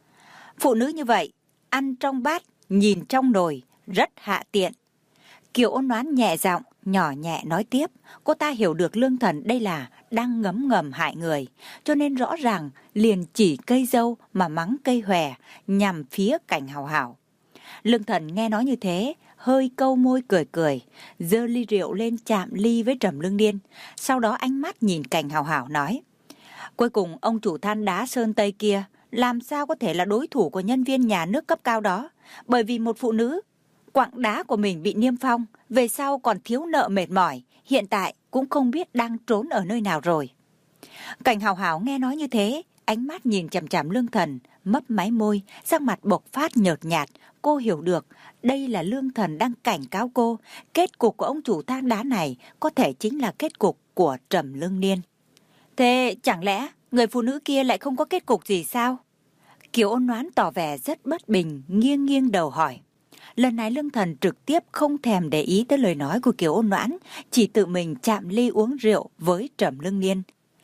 Phụ nữ như vậy, ăn trong bát, nhìn trong nồi, rất hạ tiện. Kiều Ôn Noãn nhẹ giọng, nhỏ nhẹ nói tiếp, cô ta hiểu được Lương Thần đây là đang ngấm ngầm hại người, cho nên rõ ràng liền chỉ cây dâu mà mắng cây hòe, nhằm phía Cảnh Hào Hào. Lương Thần nghe nói như thế, hơi câu môi cười cười, giơ ly rượu lên chạm ly với Trầm Lương Niên, sau đó ánh mắt nhìn Cảnh Hào Hào nói. Cuối cùng ông chủ than đá Sơn Tây kia làm sao có thể là đối thủ của nhân viên nhà nước cấp cao đó, bởi vì một phụ nữ quặng đá của mình bị niêm phong, về sau còn thiếu nợ mệt mỏi, hiện tại cũng không biết đang trốn ở nơi nào rồi. Cảnh Hào Hào nghe nói như thế, ánh mắt nhìn chằm chằm Lương Thần, mấp máy môi, sắc mặt bộc phát nhợt nhạt. Cô hiểu được đây là Lương Thần đang cảnh cáo cô, kết cục của ông chủ than đá này có thể chính là kết cục của Trầm Lương Niên. Thế chẳng lẽ người phụ nữ kia lại không có kết cục gì sao? Kiều Ôn Noãn tỏ vẻ rất bất bình, nghiêng nghiêng đầu hỏi. Lần này Lương Thần trực tiếp không thèm để ý tới lời nói của Kiều Ôn Noãn, chỉ tự mình chạm ly uống rượu với Trầm Lương Niên.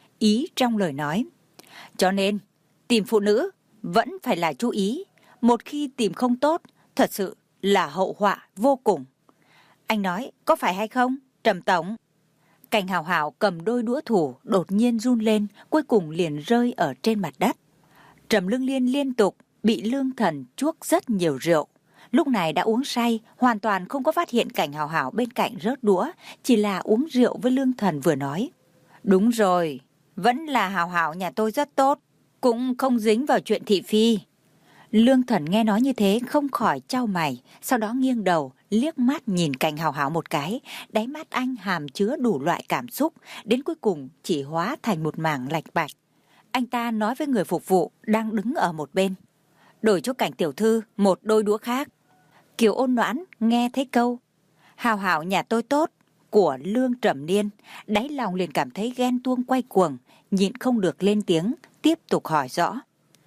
Ý trong lời nói. Cho nên, tìm phụ nữ vẫn phải là chú ý. Một khi tìm không tốt, thật sự là hậu họa vô cùng. Anh nói có phải hay không, Trầm Tổng? Cảnh Hào Hào cầm đôi đũa thủ đột nhiên run lên, cuối cùng liền rơi ở trên mặt đất. Trầm Lương Niên liên tục bị Lương Thần chuốc rất nhiều rượu. Lúc này đã uống say, hoàn toàn không có phát hiện Cảnh Hào Hào bên cạnh rớt đũa, chỉ là uống rượu với Lương Thần vừa nói. Đúng rồi, vẫn là Hào Hào nhà tôi rất tốt, cũng không dính vào chuyện thị phi. Lương Thần nghe nói như thế không khỏi chau mày, sau đó nghiêng đầu, liếc mắt nhìn Cảnh Hào Hào một cái, đáy mắt anh hàm chứa đủ loại cảm xúc, đến cuối cùng chỉ hóa thành một mảng lạch bạch. Anh ta nói với người phục vụ đang đứng ở một bên. Đổi cho Cảnh tiểu thư một đôi đũa khác. Kiều Ôn Noãn nghe thấy câu "Hào hảo nhà tôi tốt" của Lương Trầm Niên, đáy lòng liền cảm thấy ghen tuông quay cuồng, nhịn không được lên tiếng, tiếp tục hỏi rõ.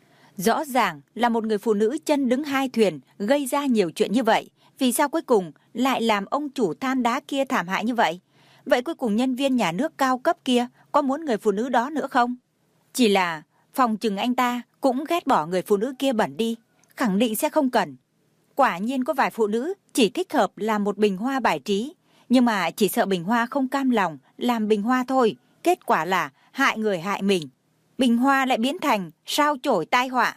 Rõ ràng là một người phụ nữ chân đứng hai thuyền, gây ra nhiều chuyện như vậy, vì sao cuối cùng lại làm ông chủ than đá kia thảm hại như vậy? Vậy cuối cùng nhân viên nhà nước cao cấp kia có muốn người phụ nữ đó nữa không? Chỉ là phòng chừng anh ta cũng ghét bỏ người phụ nữ kia bẩn đi, khẳng định sẽ không cần. Quả nhiên có vài phụ nữ chỉ thích hợp làm một bình hoa bài trí, nhưng mà chỉ sợ bình hoa không cam lòng làm bình hoa thôi, kết quả là hại người hại mình. Bình hoa lại biến thành sao chổi tai họa.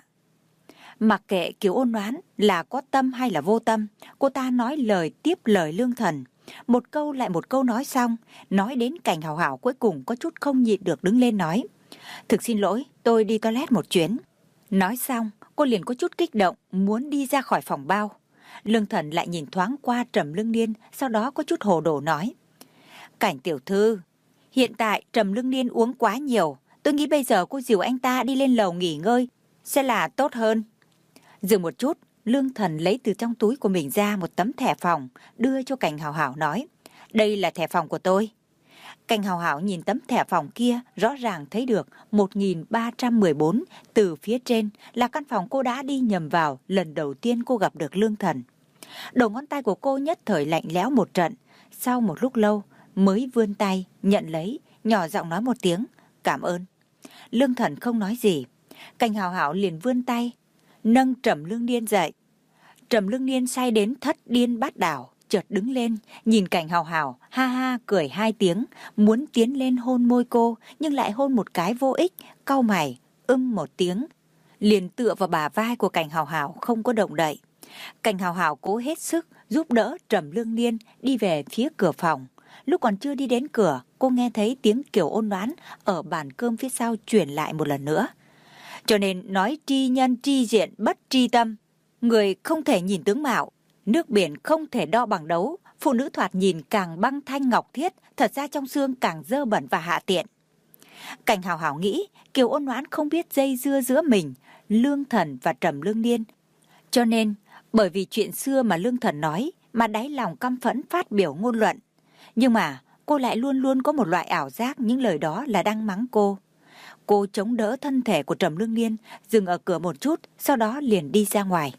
Mặc kệ Kiều Ôn Noãn là có tâm hay là vô tâm, cô ta nói lời tiếp lời Lương Thần. Một câu lại một câu nói xong, nói đến Cảnh Hảo Hảo cuối cùng có chút không nhịn được đứng lên nói. Thực xin lỗi, tôi đi toilet một chuyến. Nói xong, cô liền có chút kích động, muốn đi ra khỏi phòng bao. Lương Thần lại nhìn thoáng qua Trầm Lương Niên, sau đó có chút hồ đồ nói. Cảnh tiểu thư, hiện tại Trầm Lương Niên uống quá nhiều, tôi nghĩ bây giờ cô dìu anh ta đi lên lầu nghỉ ngơi sẽ là tốt hơn. Dừng một chút, Lương Thần lấy từ trong túi của mình ra một tấm thẻ phòng, đưa cho Cảnh Hảo Hảo nói. Đây là thẻ phòng của tôi. Cảnh Hảo Hảo nhìn tấm thẻ phòng kia, rõ ràng thấy được một nghìn ba trăm mười bốn, từ phía trên là căn phòng cô đã đi nhầm vào lần đầu tiên cô gặp được Lương Thần. Đầu ngón tay của cô nhất thời lạnh lẽo một trận, sau một lúc lâu mới vươn tay, nhận lấy, nhỏ giọng nói một tiếng, cảm ơn. Lương Thần không nói gì. Cảnh Hảo Hảo liền vươn tay, nâng Trầm Lương Niên dậy. Trầm Lương Niên say đến thất điên bát đảo, chợt đứng lên, nhìn Cảnh Hảo Hảo, ha ha cười hai tiếng, muốn tiến lên hôn môi cô, nhưng lại hôn một cái vô ích, cau mày, ưm một tiếng, liền tựa vào bả vai của Cảnh Hảo Hảo không có động đậy. Cảnh Hảo Hảo cố hết sức giúp đỡ Trầm Lương Niên đi về phía cửa phòng. Lúc còn chưa đi đến cửa, cô nghe thấy tiếng Kiều Ôn Noãn ở bàn cơm phía sau truyền lại một lần nữa. Cho nên nói tri nhân tri diện bất tri tâm. Người không thể nhìn tướng mạo, nước biển không thể đo bằng đấu, phụ nữ thoạt nhìn càng băng thanh ngọc thiết, thật ra trong xương càng dơ bẩn và hạ tiện. Cảnh Hảo Hảo nghĩ Kiều Ôn Noãn không biết dây dưa giữa mình, Lương Thần và Trầm Lương Niên. Cho nên, bởi vì chuyện xưa mà Lương Thần nói mà đáy lòng căm phẫn phát biểu ngôn luận. Nhưng mà cô lại luôn luôn có một loại ảo giác những lời đó là đang mắng cô. Cô chống đỡ thân thể của Trầm Lương Niên, dừng ở cửa một chút, sau đó liền đi ra ngoài.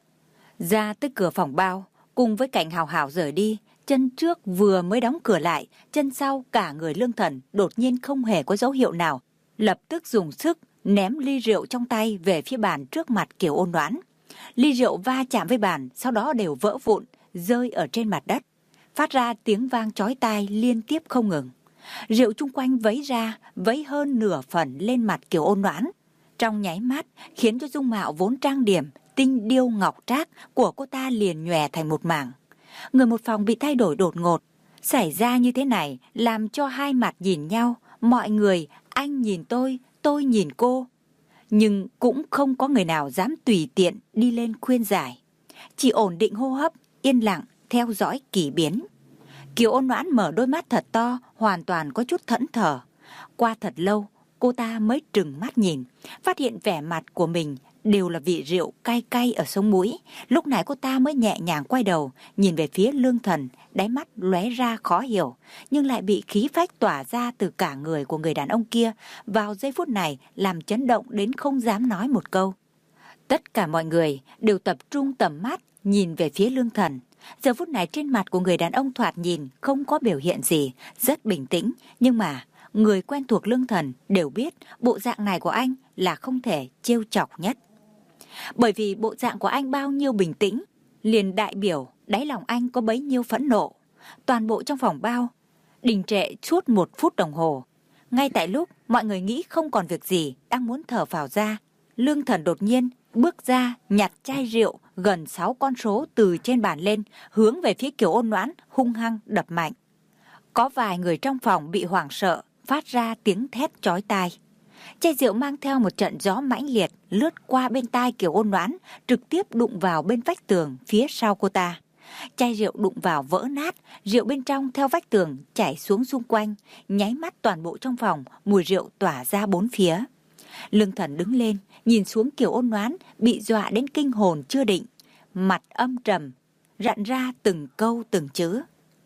Ra tới cửa phòng bao, cùng với Cảnh Hảo Hảo rời đi, chân trước vừa mới đóng cửa lại, chân sau cả người Lương Thần đột nhiên không hề có dấu hiệu nào, lập tức dùng sức ném ly rượu trong tay về phía bàn trước mặt Kiều Ôn Noãn. Ly rượu va chạm với bàn, sau đó đều vỡ vụn, rơi ở trên mặt đất, phát ra tiếng vang chói tai liên tiếp không ngừng. Rượu chung quanh vấy ra, vấy hơn nửa phần lên mặt Kiều Ôn Noãn, trong nháy mắt khiến cho dung mạo vốn trang điểm, tinh điêu ngọc trác của cô ta liền nhòe thành một mảng. Người một phòng bị thay đổi đột ngột, xảy ra như thế này làm cho hai mặt nhìn nhau, mọi người anh nhìn tôi, tôi nhìn cô. Nhưng cũng không có người nào dám tùy tiện đi lên khuyên giải, chỉ ổn định hô hấp, yên lặng theo dõi kỳ biến. Kiều Ôn Noãn mở đôi mắt thật to, hoàn toàn có chút thẫn thờ. Qua thật lâu, cô ta mới trừng mắt nhìn, phát hiện vẻ mặt của mình đều là vị rượu cay cay ở sống mũi. Lúc này cô ta mới nhẹ nhàng quay đầu, nhìn về phía Lương Thần, đáy mắt lóe ra khó hiểu, nhưng lại bị khí phách tỏa ra từ cả người của người đàn ông kia, vào giây phút này làm chấn động đến không dám nói một câu. Tất cả mọi người đều tập trung tầm mắt nhìn về phía Lương Thần. Giờ phút này trên mặt của người đàn ông thoạt nhìn không có biểu hiện gì, rất bình tĩnh, nhưng mà người quen thuộc Lương Thần đều biết bộ dạng này của anh là không thể trêu chọc nhất. Bởi vì bộ dạng của anh bao nhiêu bình tĩnh, liền đại biểu đáy lòng anh có bấy nhiêu phẫn nộ. Toàn bộ trong phòng bao đình trệ suốt một phút đồng hồ. Ngay tại lúc mọi người nghĩ không còn việc gì, đang muốn thở phào ra, Lương Thần đột nhiên bước ra, nhặt chai rượu gần sáu con số từ trên bàn lên, hướng về phía Kiều Ôn Noãn hung hăng đập mạnh. Có vài người trong phòng bị hoảng sợ, phát ra tiếng thét chói tai. Chai rượu mang theo một trận gió mãnh liệt lướt qua bên tai Kiều Ôn Noãn, trực tiếp đụng vào bên vách tường phía sau cô ta. Chai rượu đụng vào vỡ nát, rượu bên trong theo vách tường chảy xuống xung quanh, nháy mắt toàn bộ trong phòng mùi rượu tỏa ra bốn phía. Lương Thần đứng lên, nhìn xuống Kiều Ôn Noãn bị dọa đến kinh hồn chưa định, mặt âm trầm, rặn ra từng câu từng chữ.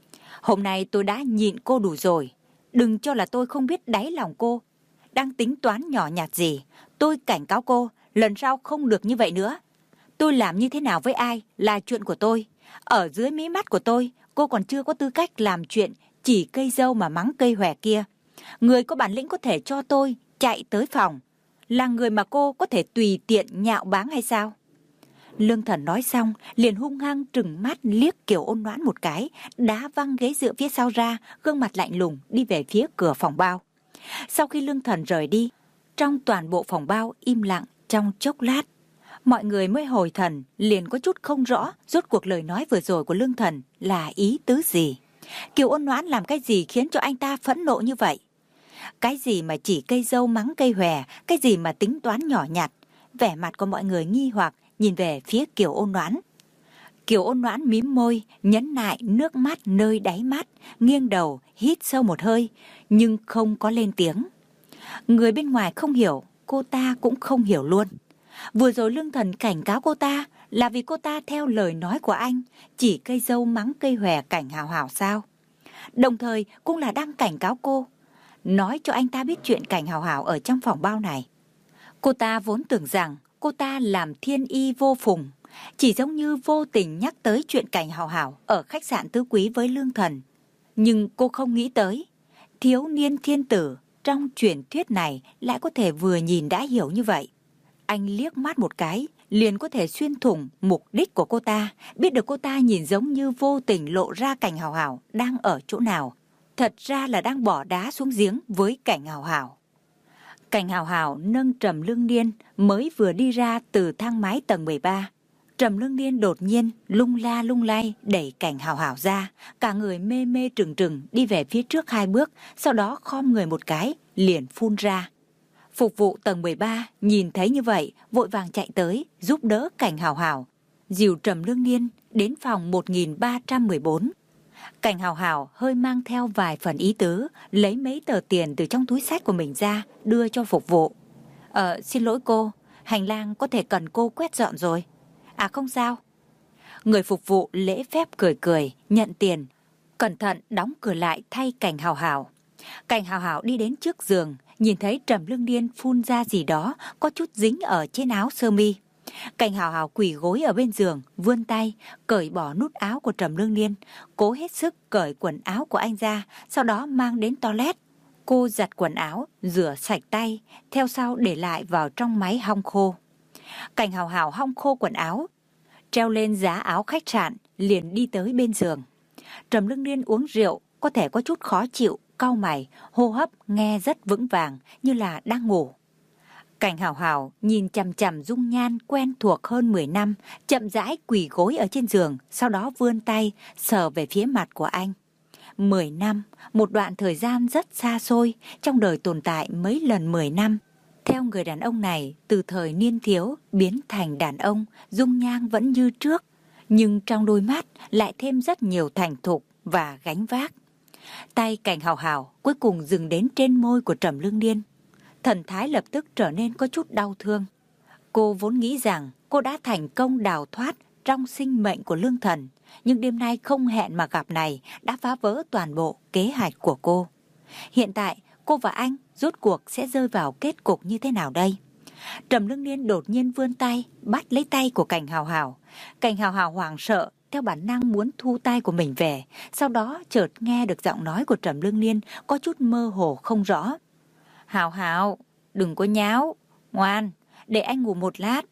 Hôm nay tôi đã nhịn cô đủ rồi. Đừng cho là tôi không biết đáy lòng cô đang tính toán nhỏ nhặt gì. Tôi cảnh cáo cô, lần sau không được như vậy nữa. Tôi làm như thế nào với ai là chuyện của tôi. Ở dưới mí mắt của tôi, cô còn chưa có tư cách làm chuyện chỉ cây dâu mà mắng cây hòe kia. Người có bản lĩnh có thể cho tôi chạy tới phòng, là người mà cô có thể tùy tiện nhạo báng hay sao? Lương Thần nói xong, liền hung hăng trừng mắt liếc Kiều Ôn Noãn một cái, đá văng ghế dựa phía sau ra, gương mặt lạnh lùng đi về phía cửa phòng bao. Sau khi Lương Thần rời đi, trong toàn bộ phòng bao im lặng trong chốc lát. Mọi người mới hồi thần, liền có chút không rõ rốt cuộc lời nói vừa rồi của Lương Thần là ý tứ gì. Kiều Ôn Noãn làm cái gì khiến cho anh ta phẫn nộ như vậy? Cái gì mà chỉ cây dâu mắng cây hòe, cái gì mà tính toán nhỏ nhặt? Vẻ mặt của mọi người nghi hoặc nhìn về phía Kiều Ôn Noãn. Kiều Ôn Noãn mím môi, nhẫn nại nước mắt nơi đáy mắt, nghiêng đầu hít sâu một hơi, nhưng không có lên tiếng. Người bên ngoài không hiểu, cô ta cũng không hiểu luôn. Vừa rồi Lương Thần cảnh cáo cô ta là vì cô ta theo lời nói của anh, chỉ cây dâu mắng cây hòe cảnh hào hào sao? Đồng thời cũng là đang cảnh cáo cô, nói cho anh ta biết chuyện cảnh hào hào ở trong phòng bao này. Cô ta vốn tưởng rằng cô ta làm thiên y vô phùng, chỉ giống như vô tình nhắc tới chuyện cảnh hào hào ở khách sạn Tứ Quý với Lương Thần. Nhưng cô không nghĩ tới, thiếu niên thiên tử trong truyền thuyết này lại có thể vừa nhìn đã hiểu như vậy. Anh liếc mắt một cái, liền có thể xuyên thủng mục đích của cô ta, biết được cô ta nhìn giống như vô tình lộ ra cảnh hào hào đang ở chỗ nào. Thật ra là đang bỏ đá xuống giếng với cảnh hào hào. Cảnh hào hào nâng Trầm Lương Niên mới vừa đi ra từ thang máy tầng mười ba. Trầm Lương Niên đột nhiên lung la lung lay đẩy cảnh hào hào ra, cả người mê mê trừng trừng đi về phía trước hai bước, sau đó khom người một cái, liền phun ra. Phục vụ tầng mười ba nhìn thấy như vậy, vội vàng chạy tới giúp đỡ cảnh hào hào, dìu Trầm Lương Niên đến phòng một nghìn ba trăm mười bốn. Cảnh hào hào hơi mang theo vài phần ý tứ, lấy mấy tờ tiền từ trong túi xách của mình ra, đưa cho phục vụ. Ờ, xin lỗi cô, hành lang có thể cần cô quét dọn rồi. À không sao. Người phục vụ lễ phép cười cười, nhận tiền, cẩn thận đóng cửa lại thay cảnh hào hào. Cảnh hào hào đi đến trước giường, nhìn thấy Trầm Lương Niên phun ra gì đó, có chút dính ở trên áo sơ mi. Cảnh hào hào quỳ gối ở bên giường, vươn tay, cởi bỏ nút áo của Trầm Lương Niên, cố hết sức cởi quần áo của anh ra, sau đó mang đến toilet. Cô giặt quần áo, rửa sạch tay, theo sau để lại vào trong máy hong khô. Cảnh hào hào hong khô quần áo, treo lên giá áo khách sạn, liền đi tới bên giường. Trầm Lương Niên uống rượu, có thể có chút khó chịu, cau mày, hô hấp nghe rất vững vàng, như là đang ngủ. Cảnh hào hào nhìn chằm chằm dung nhan quen thuộc hơn mười năm, chậm rãi quỳ gối ở trên giường, sau đó vươn tay sờ về phía mặt của anh. Mười năm, một đoạn thời gian rất xa xôi, trong đời tồn tại mấy lần mười năm. Theo người đàn ông này, từ thời niên thiếu biến thành đàn ông, dung nhan vẫn như trước, nhưng trong đôi mắt lại thêm rất nhiều thành thục và gánh vác. Tay cảnh hào hào cuối cùng dừng đến trên môi của Trầm Lương Niên. Thần thái lập tức trở nên có chút đau thương. Cô vốn nghĩ rằng cô đã thành công đào thoát trong sinh mệnh của Lương Thần, nhưng đêm nay không hẹn mà gặp này đã phá vỡ toàn bộ kế hoạch của cô. Hiện tại cô và anh rốt cuộc sẽ rơi vào kết cục như thế nào đây? Trầm Lương Niên đột nhiên vươn tay bắt lấy tay của cảnh hào hào. Cảnh hào hào hoảng sợ, theo bản năng muốn thu tay của mình về, sau đó chợt nghe được giọng nói của Trầm Lương Niên có chút mơ hồ không rõ. Hào hào, đừng có nháo, ngoan, để anh ngủ một lát.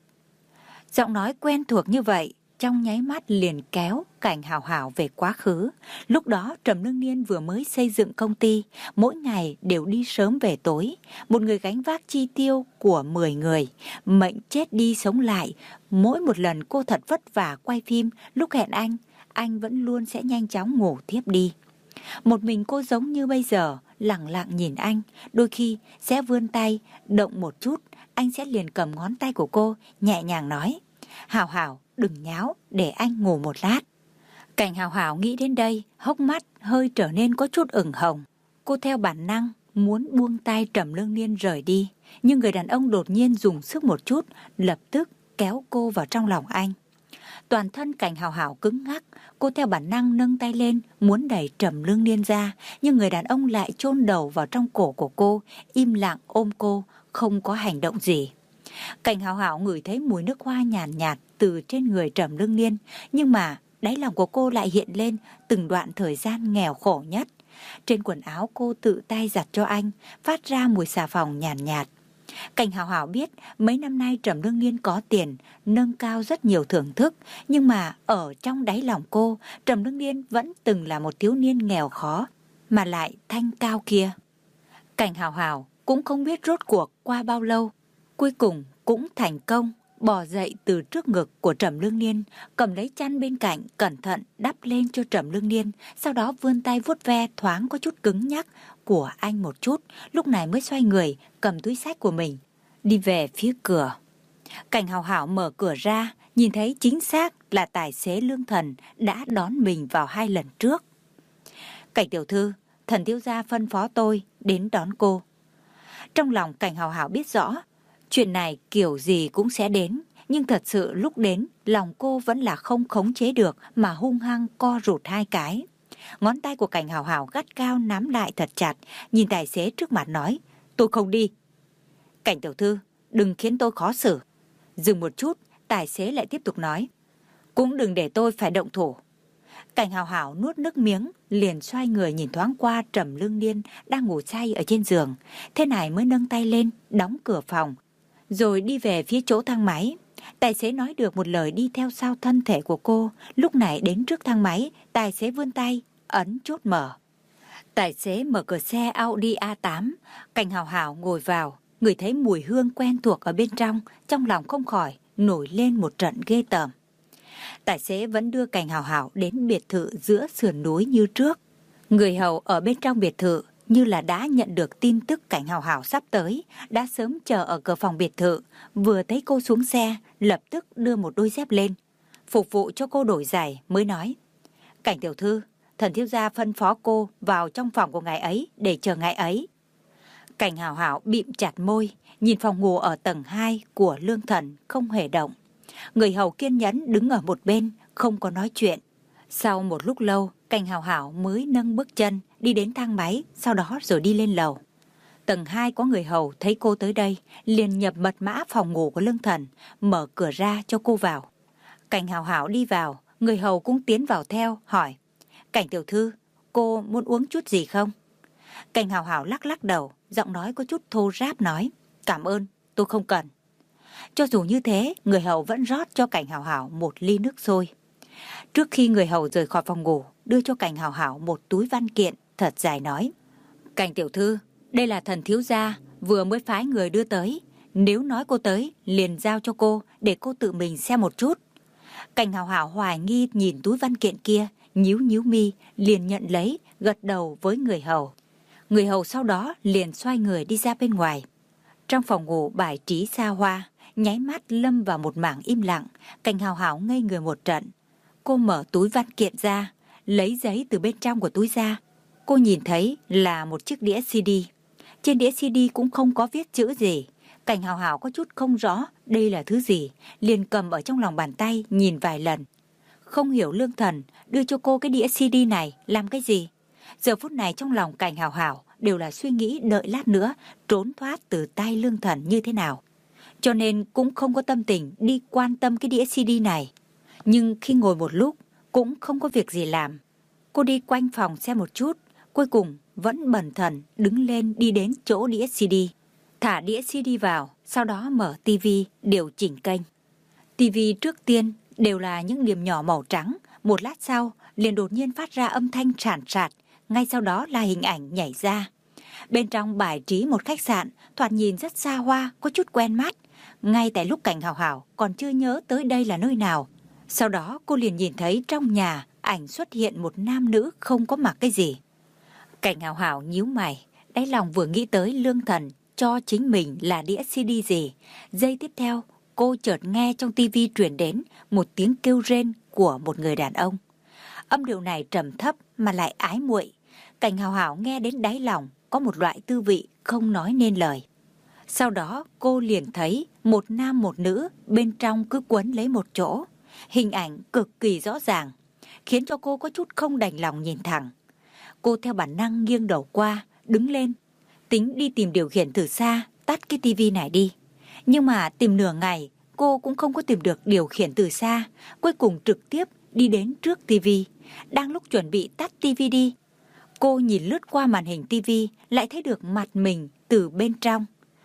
Giọng nói quen thuộc như vậy, trong nháy mắt liền kéo cảnh hào hào về quá khứ. Lúc đó Trầm Lương Niên vừa mới xây dựng công ty, mỗi ngày đều đi sớm về tối. Một người gánh vác chi tiêu của mười người, mệnh chết đi sống lại. Mỗi một lần cô thật vất vả quay phim, lúc hẹn anh, anh vẫn luôn sẽ nhanh chóng ngủ thiếp đi. Một mình cô giống như bây giờ, lặng lặng nhìn anh, đôi khi sẽ vươn tay, động một chút, anh sẽ liền cầm ngón tay của cô, nhẹ nhàng nói, hào hào, đừng nháo, để anh ngủ một lát. Cảnh hào hào nghĩ đến đây, hốc mắt hơi trở nên có chút ửng hồng. Cô theo bản năng muốn buông tay Trầm Lương Niên rời đi, nhưng người đàn ông đột nhiên dùng sức một chút, lập tức kéo cô vào trong lòng anh. Toàn thân Cảnh Hào Hào cứng ngắc, cô theo bản năng nâng tay lên muốn đẩy Trầm Lương Niên ra, nhưng người đàn ông lại chôn đầu vào trong cổ của cô, im lặng ôm cô, không có hành động gì. Cảnh Hào Hào ngửi thấy mùi nước hoa nhàn nhạt, nhạt từ trên người Trầm Lương Niên, nhưng mà đáy lòng của cô lại hiện lên từng đoạn thời gian nghèo khổ nhất. Trên quần áo cô tự tay giặt cho anh, phát ra mùi xà phòng nhàn nhạt, nhạt. Cảnh Hào Hào biết mấy năm nay Trầm Lương Niên có tiền, nâng cao rất nhiều thưởng thức, nhưng mà ở trong đáy lòng cô, Trầm Lương Niên vẫn từng là một thiếu niên nghèo khó, mà lại thanh cao kia. Cảnh Hào Hào cũng không biết rốt cuộc qua bao lâu, cuối cùng cũng thành công, bò dậy từ trước ngực của Trầm Lương Niên, cầm lấy chăn bên cạnh, cẩn thận đắp lên cho Trầm Lương Niên, sau đó vươn tay vuốt ve thoáng có chút cứng nhắc của anh một chút, lúc này mới xoay người, cầm túi xách của mình, đi về phía cửa. Cảnh Hào Hào mở cửa ra, nhìn thấy chính xác là tài xế Lương Thần đã đón mình vào hai lần trước. Cảnh tiểu thư, Thần thiếu gia phân phó tôi đến đón cô. Trong lòng Cảnh Hào Hào biết rõ, chuyện này kiểu gì cũng sẽ đến, nhưng thật sự lúc đến, lòng cô vẫn là không khống chế được mà hung hăng co rụt hai cái. Ngón tay của Cảnh Hào Hào gắt cao nắm lại thật chặt, nhìn tài xế trước mặt nói, tôi không đi. Cảnh tiểu thư, đừng khiến tôi khó xử. Dừng một chút, tài xế lại tiếp tục nói, cũng đừng để tôi phải động thủ. Cảnh Hào Hào nuốt nước miếng, liền xoay người nhìn thoáng qua Trầm Lương Niên đang ngủ say ở trên giường, thế này mới nâng tay lên, đóng cửa phòng, rồi đi về phía chỗ thang máy. Tài xế nói được một lời đi theo sau thân thể của cô, lúc này đến trước thang máy, tài xế vươn tay, ấn chốt mở. Tài xế mở cửa xe Audi a tám, Cảnh Hào Hào ngồi vào, ngửi thấy mùi hương quen thuộc ở bên trong, trong lòng không khỏi nổi lên một trận ghê tởm. Tài xế vẫn đưa Cảnh Hào Hào đến biệt thự giữa sườn núi như trước. Người hầu ở bên trong biệt thự như là đã nhận được tin tức Cảnh Hào Hào sắp tới, đã sớm chờ ở cửa phòng biệt thự, vừa thấy cô xuống xe, lập tức đưa một đôi dép lên, phục vụ cho cô đổi giày mới nói, Cảnh tiểu thư, Thần thiếu gia phân phó cô vào trong phòng của ngài ấy để chờ ngài ấy. Cảnh Hào Hào bịm chặt môi, nhìn phòng ngủ ở tầng hai của Lương Thần không hề động. Người hầu kiên nhẫn đứng ở một bên, không có nói chuyện. Sau một lúc lâu, Cảnh Hào Hào mới nâng bước chân đi đến thang máy, sau đó rồi đi lên lầu. Tầng hai có người hầu thấy cô tới đây, liền nhập mật mã phòng ngủ của Lương Thần, mở cửa ra cho cô vào. Cảnh Hào Hào đi vào, người hầu cũng tiến vào theo, hỏi, Cảnh tiểu thư, cô muốn uống chút gì không? Cảnh Hào Hào lắc lắc đầu, giọng nói có chút thô ráp nói, cảm ơn, tôi không cần. Cho dù như thế, người hầu vẫn rót cho Cảnh Hào Hào một ly nước sôi. Trước khi người hầu rời khỏi phòng ngủ, đưa cho Cảnh Hào Hào một túi văn kiện thật dài nói, Cảnh tiểu thư, đây là Thần thiếu gia vừa mới phái người đưa tới, nếu nói cô tới liền giao cho cô để cô tự mình xem một chút. Cảnh Hào Hào hoài nghi nhìn túi văn kiện kia, nhíu nhíu mi, liền nhận lấy, gật đầu với người hầu. Người hầu sau đó liền xoay người đi ra bên ngoài. Trong phòng ngủ bài trí xa hoa, nháy mắt lâm vào một mảng im lặng. Cảnh Hào Hào ngây người một trận. Cô mở túi văn kiện ra, lấy giấy từ bên trong của túi ra. Cô nhìn thấy là một chiếc đĩa xê đê. Trên đĩa xê đê cũng không có viết chữ gì. Cảnh Hào Hào có chút không rõ đây là thứ gì, liền cầm ở trong lòng bàn tay nhìn vài lần. Không hiểu Lương Thần đưa cho cô cái đĩa xê đê này làm cái gì. Giờ phút này trong lòng Cảnh Hào Hào đều là suy nghĩ đợi lát nữa trốn thoát từ tay Lương Thần như thế nào. Cho nên cũng không có tâm tình đi quan tâm cái đĩa xê đê này. Nhưng khi ngồi một lúc cũng không có việc gì làm. Cô đi quanh phòng xem một chút, cuối cùng vẫn bần thần đứng lên đi đến chỗ đĩa xê đê. Thả đĩa xê đê vào, sau đó mở tivi điều chỉnh kênh. Tivi trước tiên đều là những điểm nhỏ màu trắng, một lát sau liền đột nhiên phát ra âm thanh sàn sạt, ngay sau đó là hình ảnh nhảy ra. Bên trong bài trí một khách sạn, thoạt nhìn rất xa hoa, có chút quen mắt. Ngay tại lúc Cảnh Hào Hào còn chưa nhớ tới đây là nơi nào, sau đó cô liền nhìn thấy trong nhà ảnh xuất hiện một nam nữ không có mặc cái gì. Cảnh Hào Hào nhíu mày, đáy lòng vừa nghĩ tới Lương Thần cho chính mình là đĩa xê đê gì. Giây tiếp theo, cô chợt nghe trong tivi truyền đến một tiếng kêu rên của một người đàn ông. Âm điệu này trầm thấp mà lại ái muội. Cảnh Hào Hào nghe đến đáy lòng có một loại tư vị không nói nên lời. Sau đó cô liền thấy một nam một nữ bên trong cứ quấn lấy một chỗ. Hình ảnh cực kỳ rõ ràng, khiến cho cô có chút không đành lòng nhìn thẳng. Cô theo bản năng nghiêng đầu qua, đứng lên, tính đi tìm điều khiển từ xa, tắt cái tivi này đi. Nhưng mà tìm nửa ngày, cô cũng không có tìm được điều khiển từ xa, cuối cùng trực tiếp đi đến trước tivi. Đang lúc chuẩn bị tắt tivi đi, cô nhìn lướt qua màn hình tivi, lại thấy được mặt mình từ bên trong.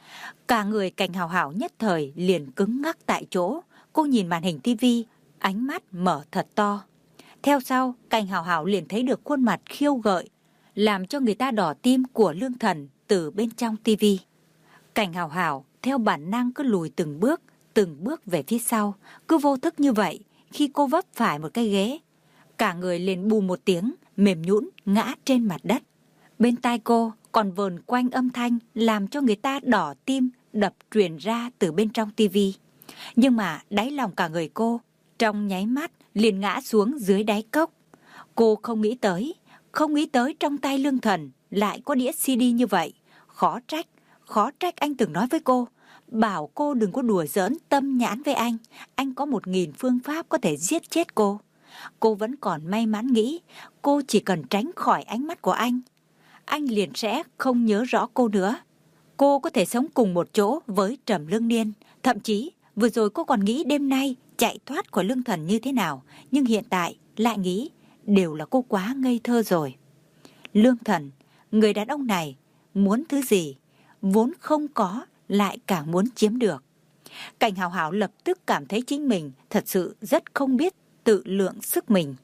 Cả người Cảnh Hào Hào nhất thời liền cứng ngắc tại chỗ. Cô nhìn màn hình tivi, ánh mắt mở thật to. Theo sau, Cảnh Hào Hào liền thấy được khuôn mặt khiêu gợi, làm cho người ta đỏ tim của Lương Thần từ bên trong tivi. Cảnh Hào Hào theo bản năng cứ lùi từng bước, từng bước về phía sau. Cứ vô thức như vậy, khi cô vấp phải một cái ghế, cả người liền bù một tiếng, mềm nhũn ngã trên mặt đất. Bên tai cô còn vờn quanh âm thanh làm cho người ta đỏ tim đập truyền ra từ bên trong tivi. Nhưng mà đáy lòng cả người cô trong nháy mắt liền ngã xuống dưới đáy cốc. Cô không nghĩ tới, không nghĩ tới trong tay Lương Thần lại có đĩa xê đê như vậy. Khó trách, khó trách anh từng nói với cô, bảo cô đừng có đùa giỡn tâm nhãn với anh. Anh có một nghìn phương pháp có thể giết chết cô. Cô vẫn còn may mắn nghĩ cô chỉ cần tránh khỏi ánh mắt của anh, anh liền sẽ không nhớ rõ cô nữa. Cô có thể sống cùng một chỗ với Trầm Lương Niên. Thậm chí vừa rồi cô còn nghĩ đêm nay chạy thoát khỏi Lương Thần như thế nào. Nhưng hiện tại lại nghĩ đều là cô quá ngây thơ rồi. Lương Thần, người đàn ông này muốn thứ gì vốn không có lại càng muốn chiếm được. Cảnh Hào Hào lập tức cảm thấy chính mình thật sự rất không biết tự lượng sức mình.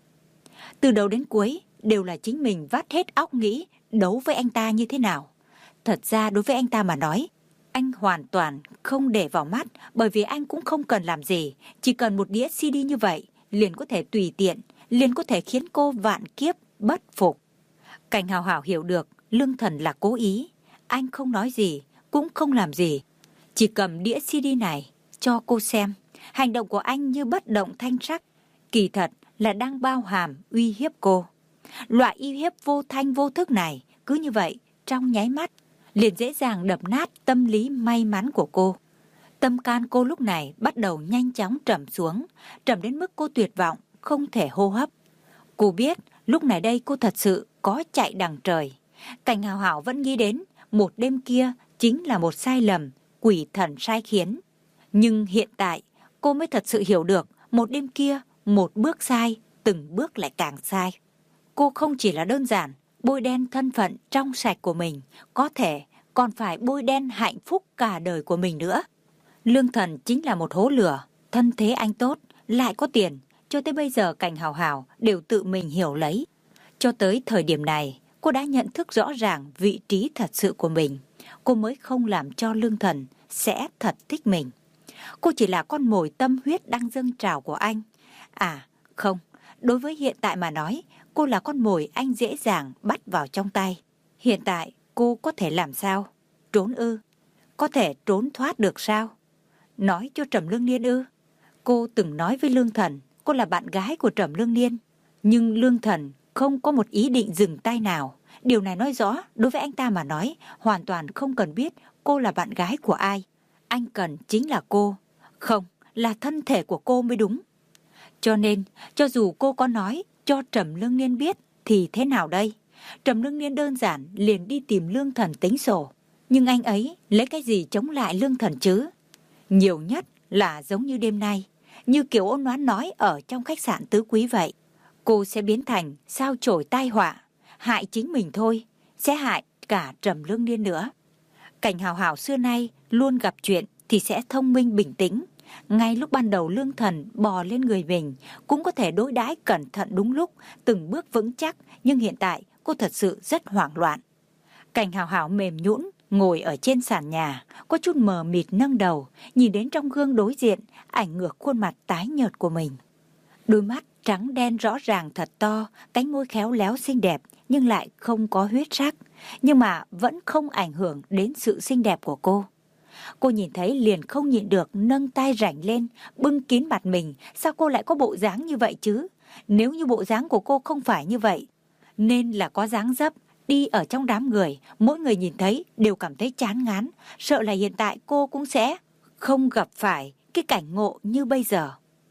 Từ đầu đến cuối đều là chính mình vắt hết óc nghĩ đấu với anh ta như thế nào. Thật ra đối với anh ta mà nói, anh hoàn toàn không để vào mắt, bởi vì anh cũng không cần làm gì. Chỉ cần một đĩa xê đê như vậy liền có thể tùy tiện, liền có thể khiến cô vạn kiếp bất phục. Cảnh Hào Hào hiểu được Lương Thần là cố ý. Anh không nói gì, cũng không làm gì, chỉ cầm đĩa xê đê này cho cô xem. Hành động của anh như bất động thanh sắc, kỳ thật là đang bao hàm uy hiếp cô. Loại uy hiếp vô thanh vô thức này cứ như vậy trong nháy mắt liền dễ dàng đập nát tâm lý may mắn của cô. Tâm can cô lúc này bắt đầu nhanh chóng trầm xuống, trầm đến mức cô tuyệt vọng, không thể hô hấp. Cô biết lúc này đây cô thật sự có chạy đằng trời. Cảnh Hào Hào vẫn nghĩ đến một đêm kia chính là một sai lầm, quỷ thần sai khiến. Nhưng hiện tại cô mới thật sự hiểu được một đêm kia, một bước sai, từng bước lại càng sai. Cô không chỉ là đơn giản bôi đen thân phận trong sạch của mình, có thể còn phải bôi đen hạnh phúc cả đời của mình nữa. Lương Thần chính là một hố lửa, thân thế anh tốt, lại có tiền, cho tới bây giờ Cảnh Hào Hào đều tự mình hiểu lấy. Cho tới thời điểm này, cô đã nhận thức rõ ràng vị trí thật sự của mình. Cô mới không làm cho Lương Thần sẽ thật thích mình. Cô chỉ là con mồi tâm huyết đang dâng trào của anh. À, không, đối với hiện tại mà nói, cô là con mồi anh dễ dàng bắt vào trong tay. Hiện tại cô có thể làm sao? Trốn ư? Có thể trốn thoát được sao? Nói cho Trầm Lương Niên ư? Cô từng nói với Lương Thần cô là bạn gái của Trầm Lương Niên. Nhưng Lương Thần không có một ý định dừng tay nào. Điều này nói rõ đối với anh ta mà nói hoàn toàn không cần biết cô là bạn gái của ai. Anh cần chính là cô. Không, là thân thể của cô mới đúng. Cho nên, cho dù cô có nói cho Trầm Lương Niên biết thì thế nào đây? Trầm Lương Niên đơn giản liền đi tìm Lương Thần tính sổ. Nhưng anh ấy lấy cái gì chống lại Lương Thần chứ? Nhiều nhất là giống như đêm nay, như Kiều Ôn Noãn nói ở trong khách sạn Tứ Quý vậy. Cô sẽ biến thành sao chổi tai họa, hại chính mình thôi, sẽ hại cả Trầm Lương Niên nữa. Cảnh Hào Hào xưa nay luôn gặp chuyện thì sẽ thông minh bình tĩnh. Ngay lúc ban đầu Lương Thần bò lên người mình cũng có thể đối đãi cẩn thận đúng lúc, từng bước vững chắc. Nhưng hiện tại cô thật sự rất hoảng loạn. Cảnh Hào Hào mềm nhũn ngồi ở trên sàn nhà, có chút mờ mịt nâng đầu, nhìn đến trong gương đối diện, ảnh ngược khuôn mặt tái nhợt của mình. Đôi mắt trắng đen rõ ràng thật to, cánh môi khéo léo xinh đẹp nhưng lại không có huyết sắc, nhưng mà vẫn không ảnh hưởng đến sự xinh đẹp của cô. Cô nhìn thấy liền không nhịn được nâng tay rảnh lên, bưng kín mặt mình. Sao cô lại có bộ dáng như vậy chứ? Nếu như bộ dáng của cô không phải như vậy, nên là có dáng dấp, đi ở trong đám người, mỗi người nhìn thấy đều cảm thấy chán ngán, sợ là hiện tại cô cũng sẽ không gặp phải cái cảnh ngộ như bây giờ.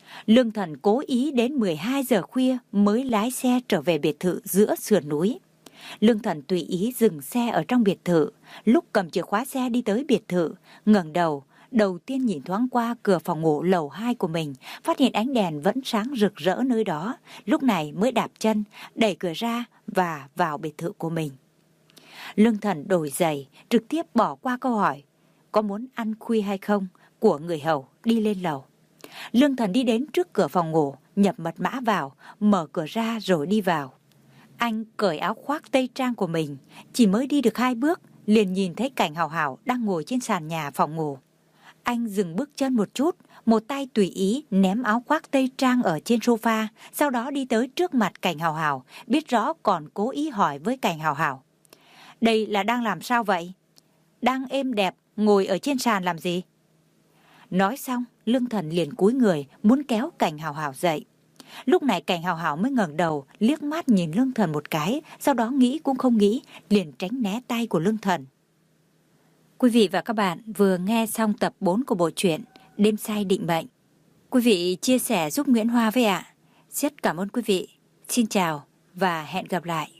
Lương Thần cố ý đến mười hai giờ khuya mới lái xe trở về biệt thự giữa sườn núi. Lương Thần tùy ý dừng xe ở trong biệt thự. Lúc cầm chìa khóa xe đi tới biệt thự, ngẩng đầu, đầu tiên nhìn thoáng qua cửa phòng ngủ lầu hai của mình, phát hiện ánh đèn vẫn sáng rực rỡ nơi đó. Lúc này mới đạp chân, đẩy cửa ra và vào biệt thự của mình. Lương Thần đổi giày, trực tiếp bỏ qua câu hỏi có muốn ăn khuya hay không của người hầu, đi lên lầu. Lương Thần đi đến trước cửa phòng ngủ, nhập mật mã vào, mở cửa ra rồi đi vào. Anh cởi áo khoác tây trang của mình, chỉ mới đi được hai bước, liền nhìn thấy Cảnh Hào Hào đang ngồi trên sàn nhà phòng ngủ. Anh dừng bước chân một chút, một tay tùy ý ném áo khoác tây trang ở trên sofa, sau đó đi tới trước mặt Cảnh Hào Hào, biết rõ còn cố ý hỏi với Cảnh Hào Hào. Đây là đang làm sao vậy? Đang êm đẹp, ngồi ở trên sàn làm gì? Nói xong, Lương Thần liền cúi người, muốn kéo Cảnh Hào Hào dậy. Lúc này Cảnh Hào Hào mới ngẩng đầu, liếc mắt nhìn Lương Thần một cái, sau đó nghĩ cũng không nghĩ, liền tránh né tay của Lương Thần. Quý vị và các bạn vừa nghe xong tập bốn của bộ truyện Đêm Say Định Mệnh. Quý vị chia sẻ giúp Nguyễn Hoa với ạ. Rất cảm ơn quý vị. Xin chào và hẹn gặp lại.